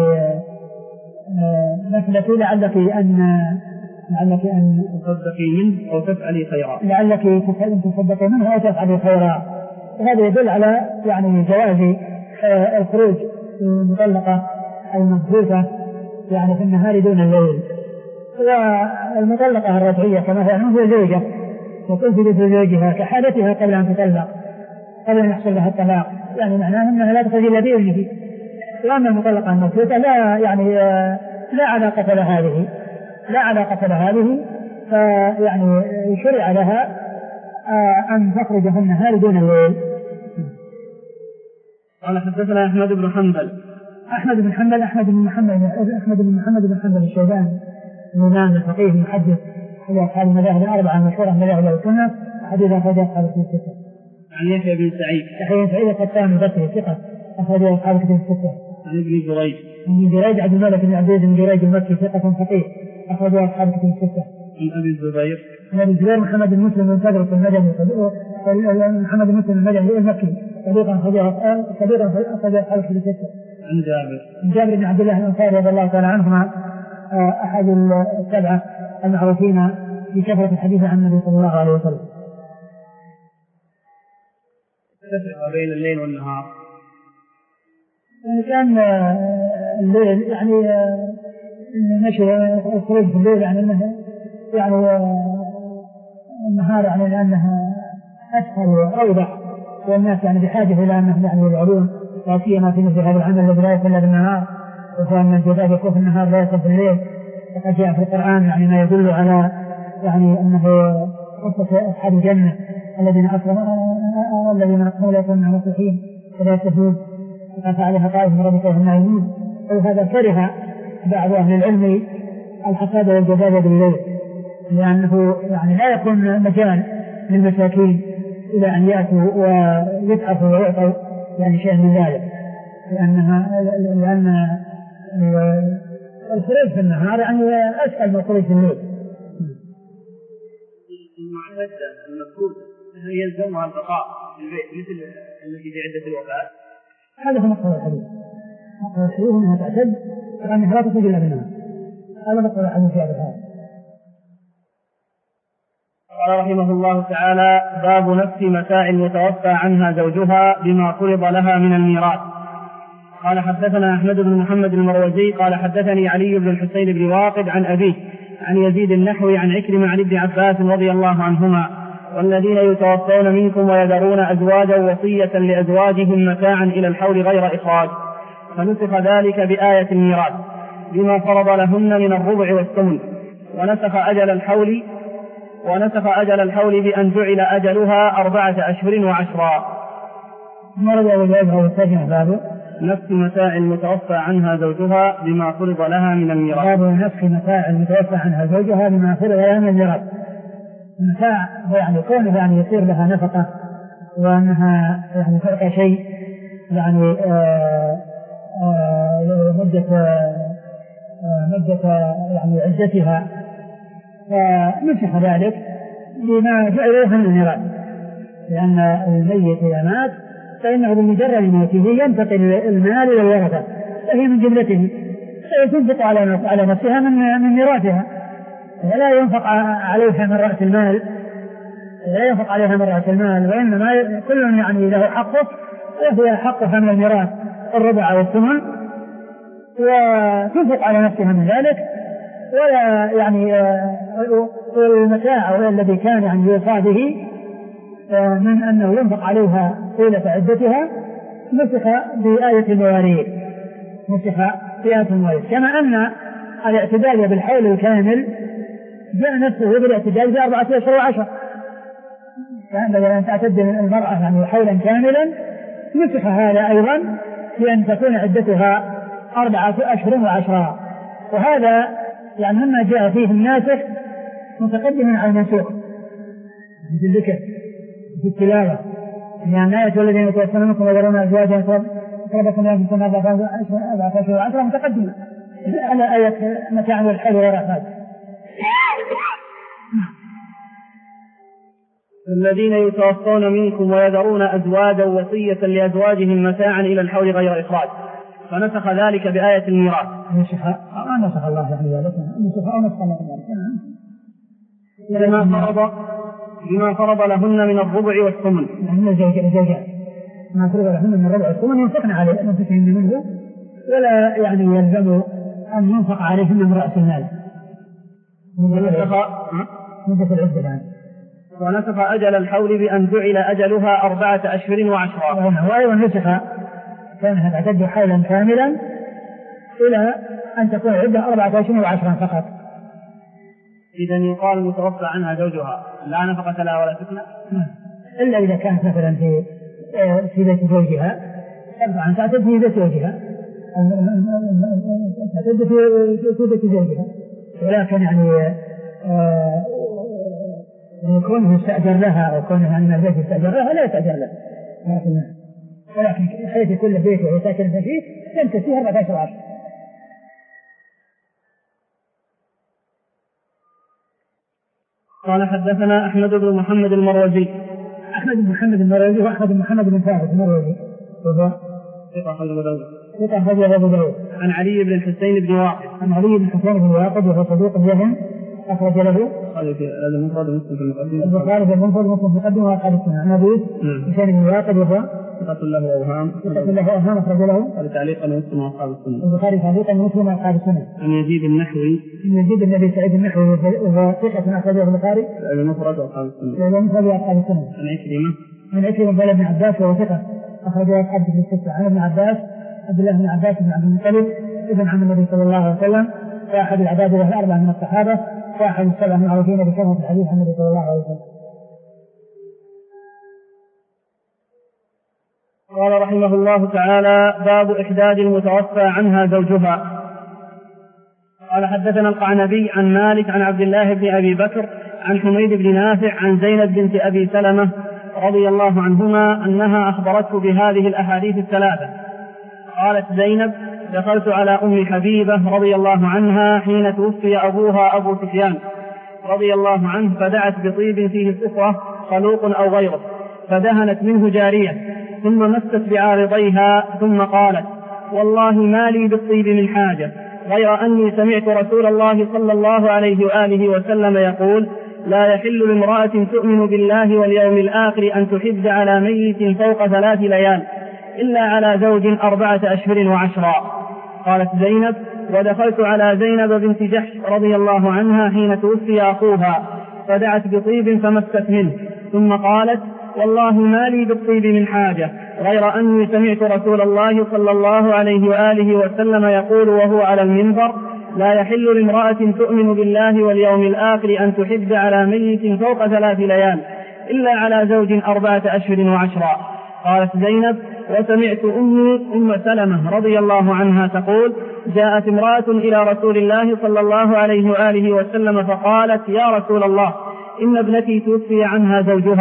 نخلتي لعلك أن لعلك أن تصدقي منه أو تفعلي خيرا لعلك تصدقي منه أو تفعلي خيرا. وهذا يدل على يعني جواز الخروج المطلقة المبتوتة يعني في النهار دون الليل. والمطلقة الرجعية كما هي هي زوجة وتنفذ في زوجها كحالتها قبل أن تطلق قبل أن يحصل لها الطلاق يعني معناه أنها لا تخرج إلا بإذنه. وأما المطلقة المبتوتة لا يعني لا علاقة لها هذه لا علاقة لها هذه فيعني شرع لها أن تخرج في النهار دون الليل. قال حدثنا أحمد بن حنبل أحمد بن حنبل أحمد بن محمد أحمد بن محمد بن حنبل الشيباني الإمام الفقيه المحدث إلى أصحاب المذاهب الأربعة المشهورة من مذاهب السنة حديث أخرج أصحاب الكتب الستة. عن يحيى بن سعيد يحيى بن سعيد القطان البصري ثقة أخرج أصحاب الكتب الستة. عن ابن جريج ابن جريج عبد الملك بن عبد بن جريج المكي ثقة فقيه أخرج أصحاب الكتب الستة. عن أبي الزبير عن أبي الزبير محمد بن مسلم بن تدرس المدني محمد بن مسلم المدني المكي صديقا صديقا أخرج أصحاب الكتب الستة. عن جابر عن جابر بن عبد الله الأنصاري رضي الله تعالى عنهما أحد السبعة المعروفين في كثرة الحديث عن النبي صلى الله عليه وسلم. تفرق بين الليل والنهار كان الليل يعني نشر الخروج في الليل يعني أنه يعني النهار يعني لأنها أسهل وأوضح والناس يعني بحاجة إلى أنهم يعني العلوم لا سيما في مثل هذا العمل الذي لا يكون إلا بالنهار وفان الجزاء يكون في النهار لا يكون في الليل. وقد جاء في القرآن يعني ما يدل على يعني أنه قصة أصحاب الجنة الذين أصلوا الذين أصلوا لا يكونوا مصلحين ولا يصلحون وقد فعلها طائف من ربك وهم نائمون. وهذا كره بعض أهل العلم الحساب والجزاء بالليل لأنه يعني لا يكون مجال للمساكين إلى أن يأتوا ويتعفوا ويعطوا يعني شيء من ذلك لأنها لأن الخروج في النهار يعني أسهل من الخروج في الليل. المعتدة المفقودة يلزمها البقاء في البيت مثل التي في عدة الوفاة. هذا هو مقصود الحديث. مقصود الحديث أنها تعتد وأنها لا تخرج إلا بالنهار. هذا مقصود الحديث في هذا الحال. قال رحمه الله تعالى: باب نفس متاع المتوفى عنها زوجها بما فرض لها من الميراث. قال حدثنا أحمد بن محمد المروزي قال حدثني علي بن الحسين بن واقد عن أبيه عن يزيد النحوي عن عكرمة عن ابن عباس رضي الله عنهما: والذين يتوفون منكم ويذرون أزواجا وصية لأزواجهم متاعا إلى الحول غير إخراج، فنسخ ذلك بآية الميراث بما فرض لهن من الربع والثمن، ونسخ أجل الحول ونسخ أجل الحول بأن جعل أجلها أربعة أشهر وعشرا. مرض أولادها والتجمع بابه نفس متاع المتوفى عنها زوجها بما فرض لها من الميراث. باب نفس متاع المتوفى عنها زوجها بما فرض لها من الميراث. المتاع يعني كونه يعني يصير لها نفقة وأنها يعني تعطى شيء يعني آآ آآ مدة آآ مدة يعني عدتها، فنسخ ذلك بما جعل لها من الميراث، لأن الميت إذا مات فإنه بمجرد موته ينتقل المال إلى الورثة فهي من جملته، فينفق على نفسها من ميراثها، ولا ينفق عليها من رأس المال، لا ينفق عليها من رأس المال، وإنما كل يعني له حقه، وهي حقها من الميراث الربع أو الثمن، وتنفق على نفسها من ذلك. ولا يعني المتاع الذي كان يعني يوصى به من أنه ينفق عليها طيلة عدتها نسخ بآية المواريث، نسخ بآية المواريث، كما أن الاعتداد بالحول الكامل جاء نفسه بالاعتداد بأربعة أشهر وعشر، فينبغي أن تعتد المرأة يعني حولا كاملا، نسخ هذا أيضا بأن تكون عدتها أربعة أشهر وعشرة. وهذا يعني مما جاء فيه الناسخ متقدم على المنسوخ في الذكر في التلاوة، لأن آية والذين يتوفون منكم ويذرون أزواجا يتربصن بأنفسهن أربعة أشهر وعشرة متقدمة على آية متاع والحل والرحمة. الذين يتوفون منكم ويذرون أزواجا وصية لأزواجهم متاعا إلى الحول غير إخراج، فنسخ ذلك بآية الميراث. نسخ ما نسخ الله يعني ذلك، نسخ أو نسخ الله ذلك بما فرض بما فرض لهن من الربع والثمن، يعني الزوجات ما فرض لهن من الربع والثمن ينفقن عليه أنفسهن منه، ولا يعني يلزم أن ينفق عليهن من رأس المال مدة العدة يعني. ونسخ أجل الحول بأن جعل أجلها أربعة أشهر وعشرة، وأيضا نسخ كانها تعتد حولا كاملا إلى أن تكون العدة أربعة أشهر وعشرة فقط. إذن يقال متوفى عنها زوجها لا نفقة لها ولا سكنة إلا إذا كانت مثلا في في بيت زوجها، طبعا تعتد في بيت زوجها، تعتد في بيت زوجها، ولكن يعني كونه يستأجر لها أو كونه يعني ما بيت يستأجر لها لا يستأجر لها، ولكن حيث كل بيت وهو ساكن فيه يمكث أربعة أشهر وعشرة. قال حدثنا أحمد بن محمد المروزي. أحمد بن محمد المروزي وأحمد بن محمد بن ثابت المروزي وهو ثقة أبو داود. ثقة أبو داود. عن علي بن الحسين بن واقد. عن علي بن الحسين بن واقد وهو صدوق يهم أخرج له المنفرد مسلم في المقدمة. البخاري في المنفرد مسلم في المقدمة وقال السنة. عن أبي الحسين بن واقد وهو ثقة له أوهام. ثقة له أوهام أخرج له. قال تعليقا مسلم وأصحاب السنة. البخاري تعليقا مسلم وأصحاب السنة. عن يزيد النحوي. عن يزيد النبي سعيد النحوي وهو ثقة أخرجه البخاري. المفرد وأصحاب السنة. المفرد وأصحاب السنة. عن عكرمة. عن عكرمة بن ابن عباس وهو ثقة أخرجه أصحاب الستة. عن ابن عباس عبد الله بن عباس بن عبد المطلب ابن عم النبي صلى الله عليه وسلم، وأحد العباد الأربعة من الصحابة، واحد السبع المعروفين بكثرة الحديث عن النبي صلى الله عليه وسلم. قال رحمه الله تعالى: باب إحداد المتوفى عنها زوجها. قال حدثنا القعنبي عن مالك عن عبد الله بن أبي بكر عن حميد بن نافع عن زينب بنت أبي سلمة رضي الله عنهما أنها أخبرته بهذه الأحاديث الثلاثة. قالت زينب: دخلت على أم حبيبة رضي الله عنها حين توفي أبوها أبو سفيان رضي الله عنه، فدعت بطيب فيه سفرة خلوق أو غيره، فدهنت منه جارية، ثم مست بعارضيها، ثم قالت: والله ما لي بالطيب من حاجة، غير أني سمعت رسول الله صلى الله عليه وآله وسلم يقول: لا يحل لامرأة تؤمن بالله واليوم الآخر أن تحد على ميت فوق ثلاث ليال إلا على زوج أربعة أشهر وعشرا. قالت زينب: ودخلت على زينب بنت جحش رضي الله عنها حين توفي أخوها، فدعت بطيب فمست منه، ثم قالت: والله ما لي بالطيب من حاجة، غير أني سمعت رسول الله صلى الله عليه وآله وسلم يقول وهو على المنبر: لا يحل لامرأة تؤمن بالله واليوم الآخر أن تحد على ميت فوق ثلاث ليال إلا على زوج أربعة أشهر وعشرا. قالت زينب: وسمعت أمي أم سلمة رضي الله عنها تقول: جاءت امرأة إلى رسول الله صلى الله عليه وآله وسلم فقالت: يا رسول الله، إن ابنتي توفي عنها زوجها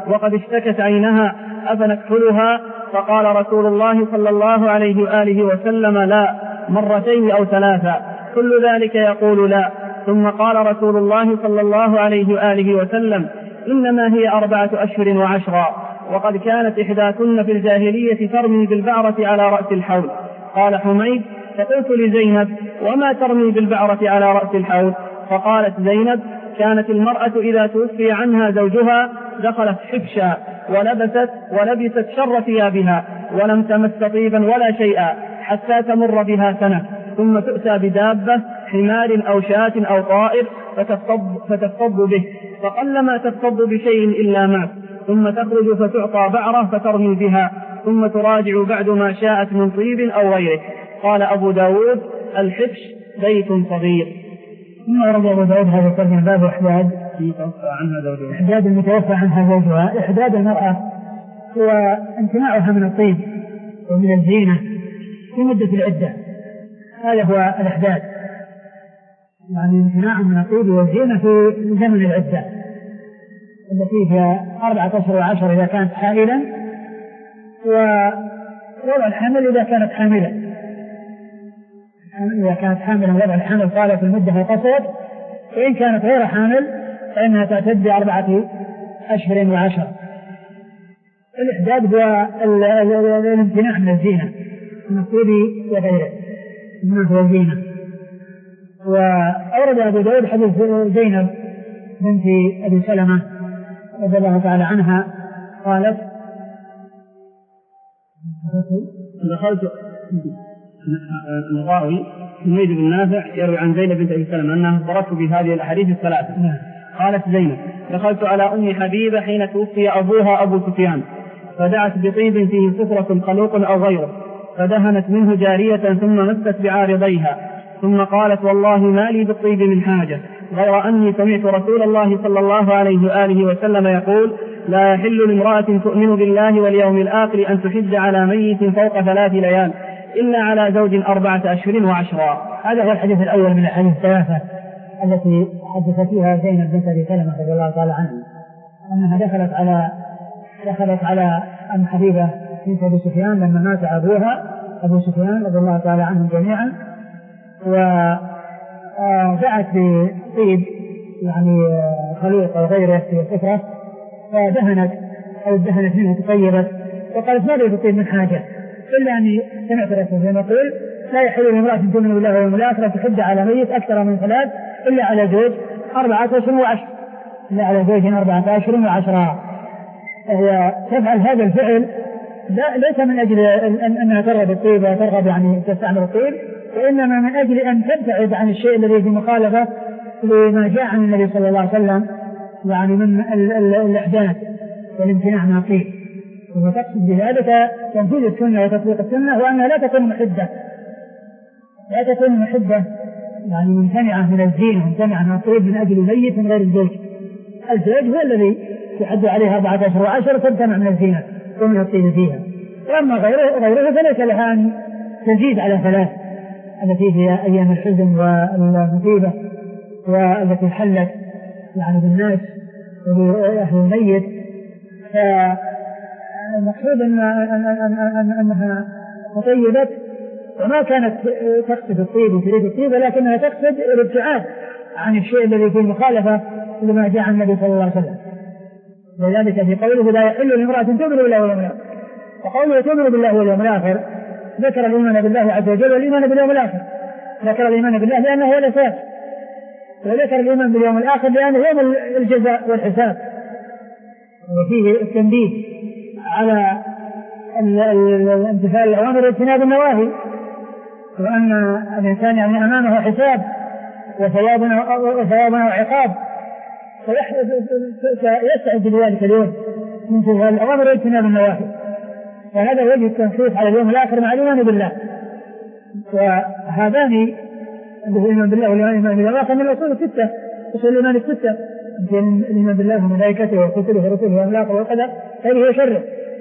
وقد اشتكت عينها أفنكحلها؟ فقال رسول الله صلى الله عليه وآله وسلم لا، مرتين أو ثلاثا، كل ذلك يقول لا. ثم قال رسول الله صلى الله عليه وآله وسلم إنما هي أربعة أشهر وعشرا، وقد كانت إحداثن في الجاهلية ترمي بالبعرة على رأس الحول. قال حميد فقلت لزينب وما ترمي بالبعرة على رأس الحول؟ فقالت زينب كانت المرأة إذا توفي عنها زوجها دخلت حبشا ولبست ولبست شر ثيابها ولم تمس طيبا ولا شيئا حتى تمر بها سنة، ثم تؤتى بدابة حمار أو شاة أو طائر فتفض, فتفض به، فقلما تفض بشيء إلا مات، ثم تخرج فتعطى بعرة فترمي بها، ثم تراجع بعد ما شاءت من طيب أو غيره. قال أبو داود الحبش بيت صغير. ثم ورد أبو داود هذا الترجمة باب إحداد المتوفى عنها زوجها. إحداد المتوفى عنها زوجها. إحداد المرأة هو امتناعها من الطيب ومن الزينة في مدة العدة، هذا هو الإحداد، يعني امتناع من الطيب والزينة في زمن العدة التي فيها أربعة أشهر وعشر إذا كانت حائلا، ووضع الحمل إذا كانت حاملة، إذا كانت حاملا وضع الحمل طالت المدة فقصرت، وإن كانت غير حامل فإنها تعتد بأربعة أشهر وعشر. الإحداد هو الامتناع من الزينة من الطيب وغيره من هو الزينة. وأورد أبو داود حديث زينب بنت أبي سلمة رضي الله تعالى عنها قالت دخلت الراوي حميد بن نافع يروي عن زينب بنت أبي سلمة أنها أخبرته بهذه الأحاديث الثلاثة. قالت زينب دخلت على أم حبيبة حين توفي أبوها أبو سفيان فدعت بطيب فيه صفرة خلوق أو غيره فدهنت منه جارية ثم مست بعارضيها، ثم قالت والله ما لي بالطيب من حاجة غير أني سمعت رسول الله صلى الله عليه وآله وسلم يقول لا يحل لامرأة تؤمن بالله واليوم الآخر أن تحج على ميت فوق ثلاث ليال إلا على زوج أربعة أشهر وعشرا. هذا هو الحديث الأول من الحديث الثلاثة التي حدث فيها زينب بنت أبي سلمة رضي الله تعالى عنها أنها دخلت على دخلت على أم حبيبة بنت أبي سفيان لما مات أبوها أبو سفيان رضي الله تعالى عنهم جميعا، ودعت بطيب يعني خليط أو غيره في صفرة فدهنت أو دهنت منه تطيبت، وقالت ما لي بالطيب من حاجة إلا أني سمعت الرسول زي ما يقول لا يحل لامرأة تؤمن بالله واليوم الآخر تحج على ميت أكثر من ثلاث إلا على زوج أربعة أشهر وعشر إلا على زوج أربعة أشهر وعشرة. هي تفعل هذا الفعل ليس من أجل أنها ترغب الطيب وترغب يعني تستعمل الطيب، وإنما من أجل أن تبتعد عن الشيء الذي في مخالفة لما جاء عن النبي صلى الله عليه وسلم يعني من الإحداث والامتناع من الطيب، وتقصد بذلك تنفيذ السنة وتطبيق السنة، وأنها لا تكون محدة لا تكون محدة يعني ممتنعة من الزينة ممتنعة من الطيب من أجل ميت من غير الزوج. الزوج هو الذي يحد عليها أربعة أشهر وعشر تمتنع من الزينة ومن الطيب فيها، وأما غيره, غيره فليس لها أن تزيد على ثلاث التي هي أيام الحزن والمصيبة والتي حلت يعني بالناس وبأهل الميت. فالمقصود أن أنها تطيبت وما كانت تقصد الطيب وتريد الطيب، ولكنها تقصد الابتعاد عن الشيء الذي فيه مخالفة لما جاء عن النبي صلى الله عليه وسلم. لذلك في قوله لا يحل لامرأة تؤمن بالله واليوم الآخر، وقوله تؤمن بالله واليوم الآخر ذكر الإيمان بالله عز وجل والإيمان باليوم الآخر، ذكر الإيمان بالله لأنه هو الأساس، وذكر الإيمان باليوم الآخر لأنه يوم الجزاء والحساب، وفيه التنبيه على الامتثال الأوامر واجتناب النواهي، وأن الإنسان يعني أمامه حساب وثوابنا وعقاب، فيستعد بذلك اليوم من امتثال الأوامر واجتناب النواهي. وهذا وجه التنصيص على اليوم الآخر مع الإيمان بالله، وهذان الإيمان بالله والإيمان بالآخر من الأصول الستة، أصول الإيمان الستة، الإيمان بالله وملائكته وكتبه ورسله واليوم الآخر والقدر خيره وشره.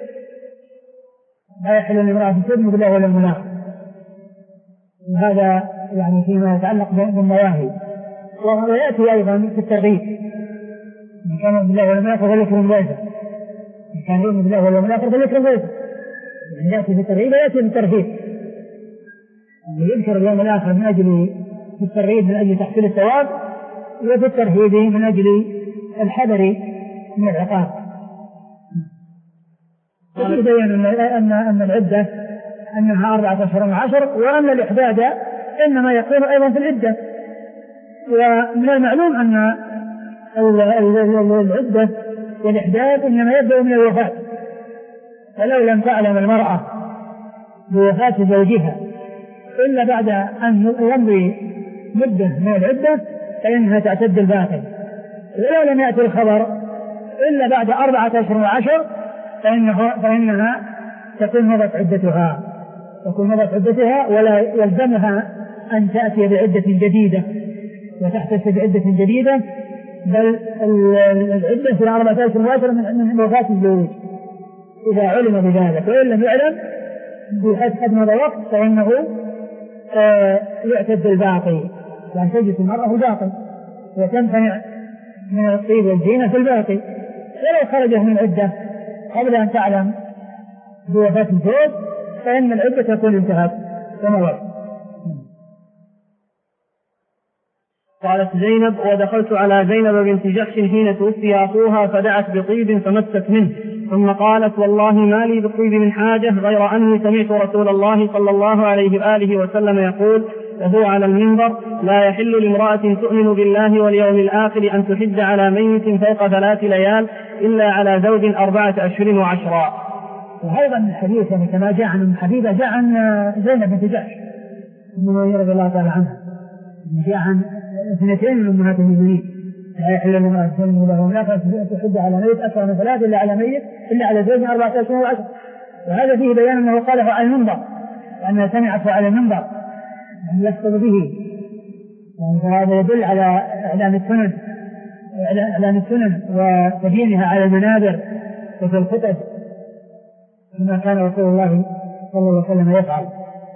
لا يحل لامرأة تؤمن بالله واليوم الآخر، وهذا يعني فيما يتعلق بالنواهي. ويأتي أيضا في الترغيب من كان بالله واليوم الآخر فليكرم ضيفه، كان يؤمن بالله واليوم الآخر فليكرم ضيفه، يعني يأتي بالترغيب ويأتي بالترهيب، يعني يذكر اليوم الآخر من أجل الترغيب من أجل تحصيل الثواب، وفي الترهيب من أجل الحذر من العقاب. يبين أن أن العدة أنها أربعة أشهر وعشر، وأن الإحداد إنما يكون أيضا في العدة. ومن المعلوم أن العدة والإحداد إنما يبدأ من الوفاة، فلو لم تعلم المرأة بوفاة زوجها إلا بعد أن يمضي مدة من العدة فإنها تعتد الباقي، ولو لم يأتي الخبر إلا بعد أربعة أشهر وعشر فإنها تكون مضت عدتها تكون مضت عدتها ولا يلزمها أن تأتي بعدة جديدة وتحتسب بعدة جديدة، بل العدة في أربعة أشهر وعشر من وفاة الزوج إذا علم بذلك، وإن لم يعلم بحيث قد مضى وقت فإنه آه يعتد الباقي، لأن تجلس المرأة في الباقي وتمتنع من الطيب والزينة في الباقي. ولو خرجت من العدة قبل أن تعلم بوفاة الزوج فإن العدة تكون انتهت ومضت. قالت زينب: ودخلت على زينب بنت جحش حين توفي أخوها فدعت بطيب فمست منه، ثم قالت: والله ما لي بالطيب من حاجة غير أني سمعت رسول الله صلى الله عليه وآله وسلم يقول وهو على المنبر: لا يحل لامرأة تؤمن بالله واليوم الآخر أن تحد على ميت فوق ثلاث ليال إلا على زوج أربعة أشهر وعشرا. وهذا من الحديث يعني كما جاء عن حبيبة جاء عن زينب بنت جحش رضي الله تعالى عنها، جاء عن اثنتين من أمهات المؤمنين: لا يحل لامرأة تؤمن بالله واليوم الآخر أن تحد على ميت أكثر من ثلاث إلا على ميت إلا على زوج أربعة أشهر وعشرا. وهذا فيه بيان أنه قاله على المنبر، وأنها سمعته على المنبر يقصد به، وهذا يدل على إعلان السنن إعلان السنن وتبيينها على المنابر وفي الخطب كما كان رسول الله صلى الله عليه وسلم يفعل.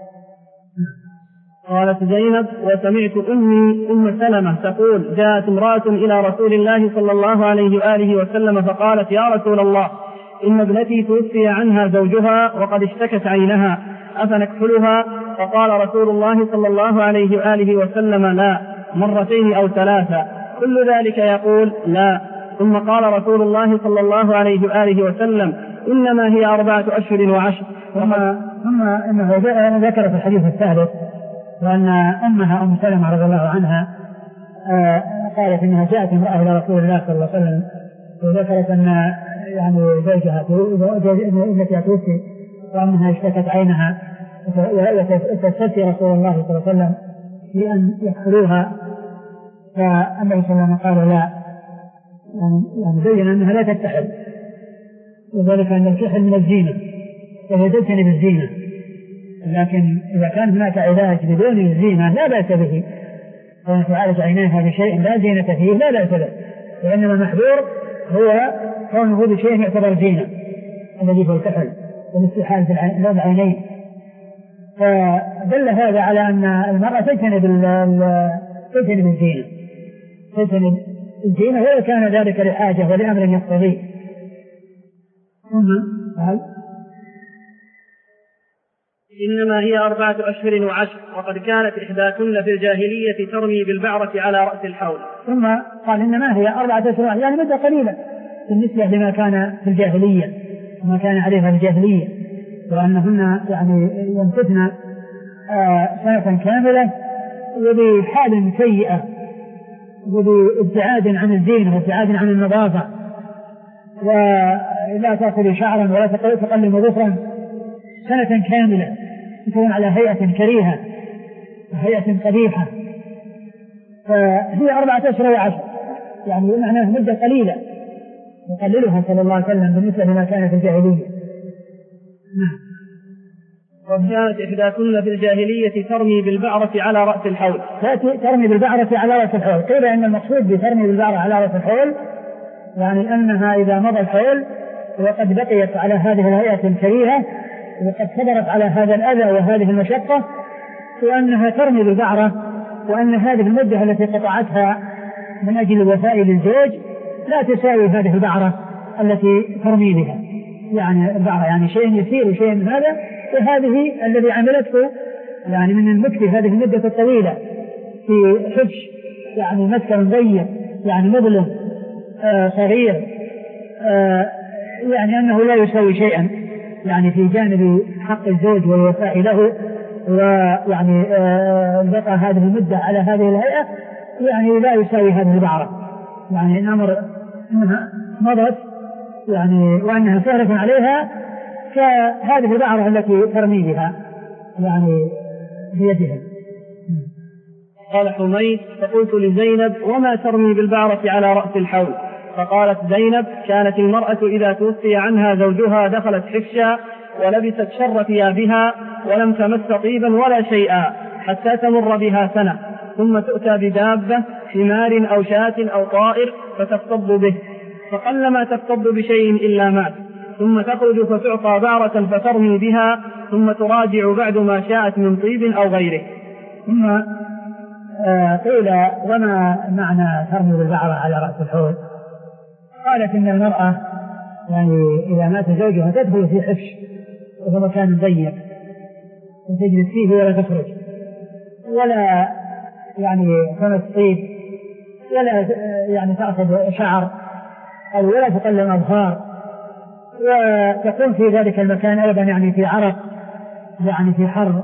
قالت زينب: وسمعت أمي أم سلمة تقول: جاءت امرأة إلى رسول الله صلى الله عليه وآله وسلم فقالت: يا رسول الله، إن ابنتي توفي عنها زوجها وقد اشتكت عينها أفنكحلها؟ فقال رسول الله صلى الله عليه وآله وسلم: لا، مرتين أو ثلاثة، كل ذلك يقول لا. ثم قال رسول الله صلى الله عليه وآله وسلم: إنما هي أربعة أشهر وعشر. ثم إنه ذكر في الحديث الثالث وأن أمها أم سلمة رضي الله عنها آه قالت إنها جاءت امرأة إلى رسول الله صلى الله عليه وسلم وذكرت أن يعني زوجها التي توفي وأنها اشتكت عينها وتستفتي رسول الله صلى الله عليه وسلم في أن يدخلوها، فالنبي صلى الله عليه وسلم قال لا، يعني بين أنها لا تكتحل، وذلك أن الكحل من الزينة وهي تجتنب الزينة، لكن إذا كان هناك علاج بدون الزينة لا بأس به، وأن تعالج عينيها بشيء لا زينة فيه لا بأس به، وإنما المحذور هو كونه بشيء يعتبر زينة الذي هو الكحل والاستحال في العينين. فدل هذا على أن المرأة تجتنب تجتنب الزينة تجتنب الزينة ولو كان ذلك لحاجة ولأمر يقتضيه. إنما هي أربعة أشهر وعشر، وقد كانت إحداثن في الجاهلية ترمي بالبعرة على رأس الحول. ثم قال إنما هي أربعة أشهر يعني مدة قليلة بالنسبة لما كان في الجاهلية وما كان عليها الجاهلية، وأنهن يعني يمكثن آه سنة كاملة وبحال سيئة وبابتعاد عن الزينة وابتعاد عن النظافة، ولا تأخذ شعرا ولا تقلم ظفرا سنة كاملة، تكون على هيئة كريهة وهيئة قبيحة. فهي أربعة أشهر وعشر يعني معناه مدة قليلة يقللها صلى الله عليه وسلم بالنسبة لما كان في الجاهلية. نعم. وكانت إحداثن في الجاهلية ترمي بالبعرة على رأس الحول. ترمي بالبعرة على رأس الحول، قيل إن المقصود بترمي بالبعرة على رأس الحول يعني أنها إذا مضى الحول وقد بقيت على هذه الهيئة الكريهة وقد صبرت على هذا الأذى وهذه المشقة، وأنها ترمي بالبعرة، وأن هذه المدة التي قطعتها من أجل الوفاء للزوج لا تساوي هذه البعرة التي ترمي بها. يعني البعرة يعني شيء يسير وشيء من هذا، وهذه الذي عملته يعني من المكث هذه المدة الطويلة في حبش يعني مسكن ضيق يعني مظلم آه صغير آه يعني أنه لا يسوي شيئا يعني في جانب حق الزوج والوفاء له، ويعني آه بقى هذه المدة على هذه الهيئة يعني لا يساوي هذه البعرة، يعني الأمر أنها مضت يعني وأنها سهلة عليها كهذه البعرة التي ترمي بها يعني بيدها. قال حميد: فقلت لزينب: وما ترمي بالبعرة على رأس الحول؟ فقالت زينب: كانت المرأة إذا توفي عنها زوجها دخلت حفشا ولبست شر ثيابها ولم تمس طيبا ولا شيئا حتى تمر بها سنة، ثم تؤتى بدابة حمار أو شاة أو طائر فتفتض به، فقلما تفتض بشيء إلا مات، ثم تخرج فتعطى بعرة فترمي بها، ثم تراجع بعد ما شاءت من طيب أو غيره. ثم آه قيل: وما معنى ترمي بالبعرة على رأس الحول؟ قالت إن المرأة يعني إذا مات زوجها تدخل في حفش وهو مكان ضيق وتجلس فيه ولا تخرج ولا يعني تمس طيب ولا يعني تأخذ شعر أو ولا تقلم أظفار، وتكون في ذلك المكان أيضا يعني في عرق يعني في حر،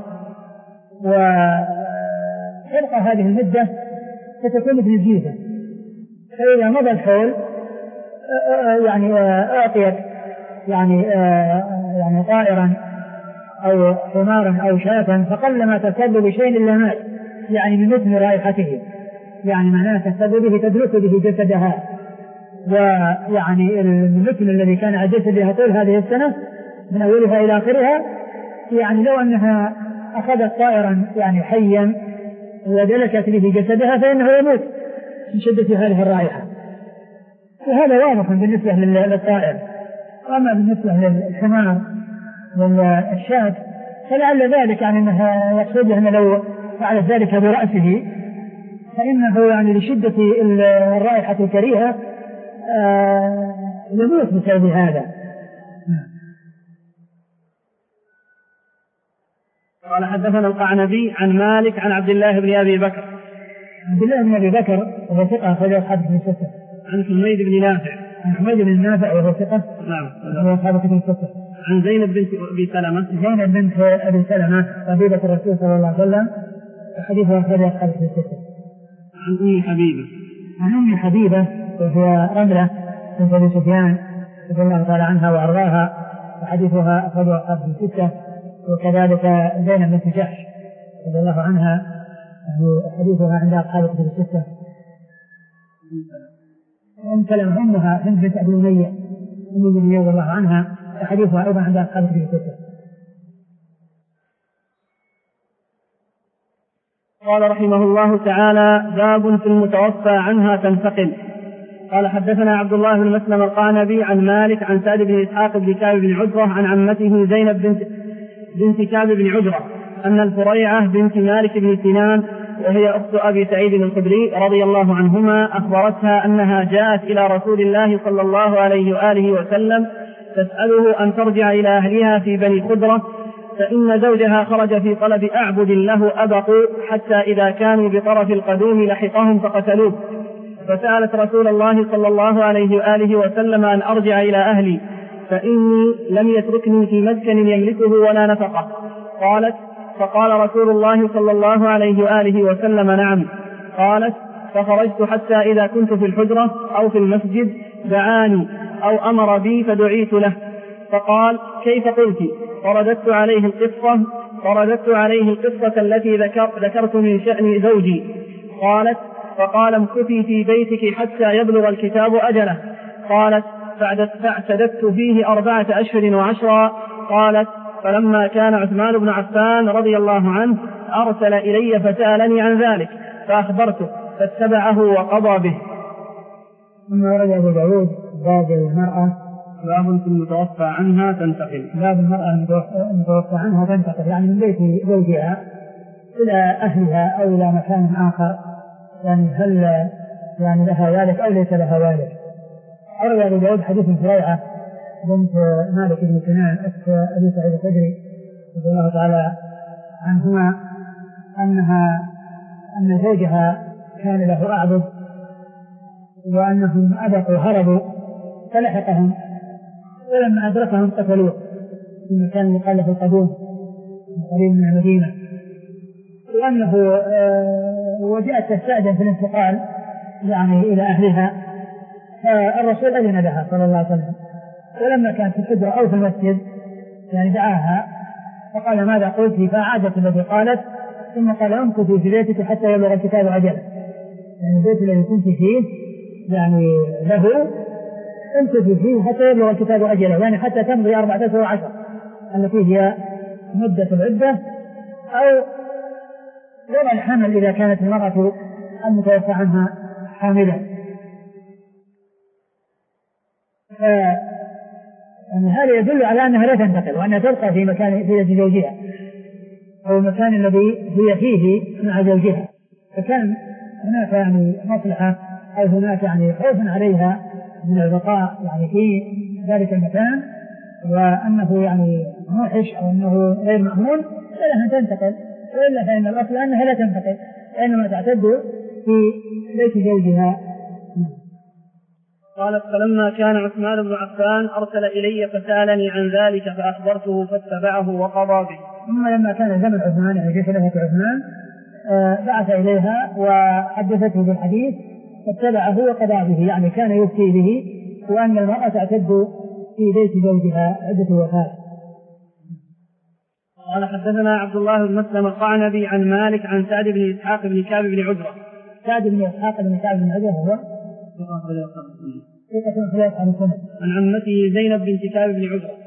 وتبقى هذه المدة فتكون مثل الجيزة. فإذا مضى الحول يعني أعطيت يعني يعني طائرا أو حمارا أو شاة، فقلما تسبب بشيء إلا مات، يعني من مثل رائحته، يعني معناه تسبب به تدرس به جسدها، ويعني المثل الذي كان على جسدها طول هذه السنة من أولها إلى آخرها، يعني لو أنها أخذت طائرا يعني حيا ودلكت به جسدها فإنه يموت من شدة هذه الرائحة. وهذا واضح بالنسبة للطائر. وأما بالنسبة للحمار والشاة فلعل ذلك يعني أنها يقصد أنه لو فعل ذلك برأسه فإنه يعني لشدة الرائحة الكريهة آه يموت بسبب هذا. قال: حدثنا القعنبي عن مالك عن عبد الله بن أبي بكر. عبد الله بن أبي بكر وهو ثقة أخرجه أصحاب الكتب الستة. عن حميد بن نافع. عن حميد بن نافع وهو ثقة. نعم. وهو أصحاب الكتب الستة. عن زينب بنت أبي سلمة. زينب بنت أبي سلمة طبيبة الرسول صلى الله عليه وسلم، حديثها أخرجه أصحاب الكتب الستة. عن أم حبيبة. عن أم حبيبة وهي رملة بنت أبي سفيان رضي الله تعالى عنها وأرضاها، وحديثها أخرجه أصحاب الكتب الستة. وكذلك زينب بنت جحش رضي الله عنها حديثها عند أصحاب الكتب الستة. أم سلمة أمها هند بنت أبي أمية أم أمية رضي الله عنها، حديثها أيضا عند أصحاب الكتب الستة. قال رحمه الله تعالى: باب في المتوفى عنها تنتقل. قال: حدثنا عبد الله بن مسلم القعنبي عن مالك عن سعد بن إسحاق بن كعب بن عجرة عن عمته زينب بنت بنت كعب بن عجرة أن الفريعة بنت مالك بن سنان وهي أخت أبي سعيد الخدري رضي الله عنهما أخبرتها أنها جاءت إلى رسول الله صلى الله عليه وآله وسلم تسأله أن ترجع إلى أهلها في بني خدرة، فإن زوجها خرج في طلب أعبد له أبقوا حتى إذا كانوا بطرف القدوم لحقهم فقتلوه، فسألت رسول الله صلى الله عليه وآله وسلم أن أرجع إلى أهلي فإني لم يتركني في مسكن يملكه ولا نفقه. قالت: فقال رسول الله صلى الله عليه وآله وسلم: نعم. قالت: فخرجت حتى إذا كنت في الحجرة أو في المسجد دعاني أو أمر بي فدعيت له، فقال: كيف قلت؟ فرددت عليه القصة فرددت عليه القصة التي ذكر ذكرت من شأن زوجي. قالت: فقال: امكثي في بيتك حتى يبلغ الكتاب أجله. قالت: فاعتددت فيه أربعة أشهر وعشرا. قالت: فلما كان عثمان بن عفان رضي الله عنه أرسل إلي فسألني عن ذلك فأخبرته فاتبعه وقضى به. ثم ورد أبو داود باب المرأة باب في المتوفى عنها تنتقل. باب المرأة المتوفى عنها تنتقل يعني من بيت زوجها إلى أهلها أو إلى مكان آخر، يعني هل يعني لها والد أو ليس لها والد. ورد أبو داود حديث فريعة بنت مالك بن سنان أخت أبي سعيد الخدري رضي الله تعالى عنهما أنها أن زوجها كان له أعبد وأنهم أبقوا هربوا فلحقهم ولما أدركهم قتلوه في مكان يقال له القدوم قريب من المدينة، وأنه وجاءت تستأذن في الانتقال يعني إلى أهلها، فالرسول أذن لها صلى الله عليه وسلم، ولما كانت في الحجرة أو في المسجد يعني دعاها فقال ماذا قلت؟ فأعادت الذي قالت، ثم قال امكثي في بيتك حتى يبلغ الكتاب أجله، يعني البيت الذي كنت فيه يعني له امكثي فيه حتى يبلغ الكتاب أجله، يعني حتى تمضي أربعة أشهر وعشر التي هي مدة العدة، أو ولا الحمل إذا كانت المرأة المتوفى عنها حاملا. يعني هذا يدل على أنها لا تنتقل وأنها تبقى في مكان في يد زوجها أو المكان الذي هي فيه مع زوجها، فكان هناك يعني مصلحة أو هناك يعني خوف عليها من البقاء يعني في ذلك المكان، وأنه يعني موحش أو أنه غير مأمون، فلها أن تنتقل، وإلا فإن الأصل أنها لا تنتقل وإنما تعتد في بيت زوجها. قالت فلما كان عثمان بن عفان أرسل إلي فسألني عن ذلك فأخبرته فاتبعه وقضى به. ثم لما كان زمن عثمان يعني في خلافة عثمان آه بعث إليها وحدثته بالحديث فاتبعه وقضى به، يعني كان يفتي به وأن المرأة تعتد في بيت زوجها عدة وفاة. قال حدثنا عبد الله بن مسلم القعنبي عن مالك عن سعد بن إسحاق بن كعب بن عجرة. سعد بن إسحاق بن كعب بن عجرة هو ثقة خلاف عن السنة. عن عمته زينب بنت كعب بن عجرة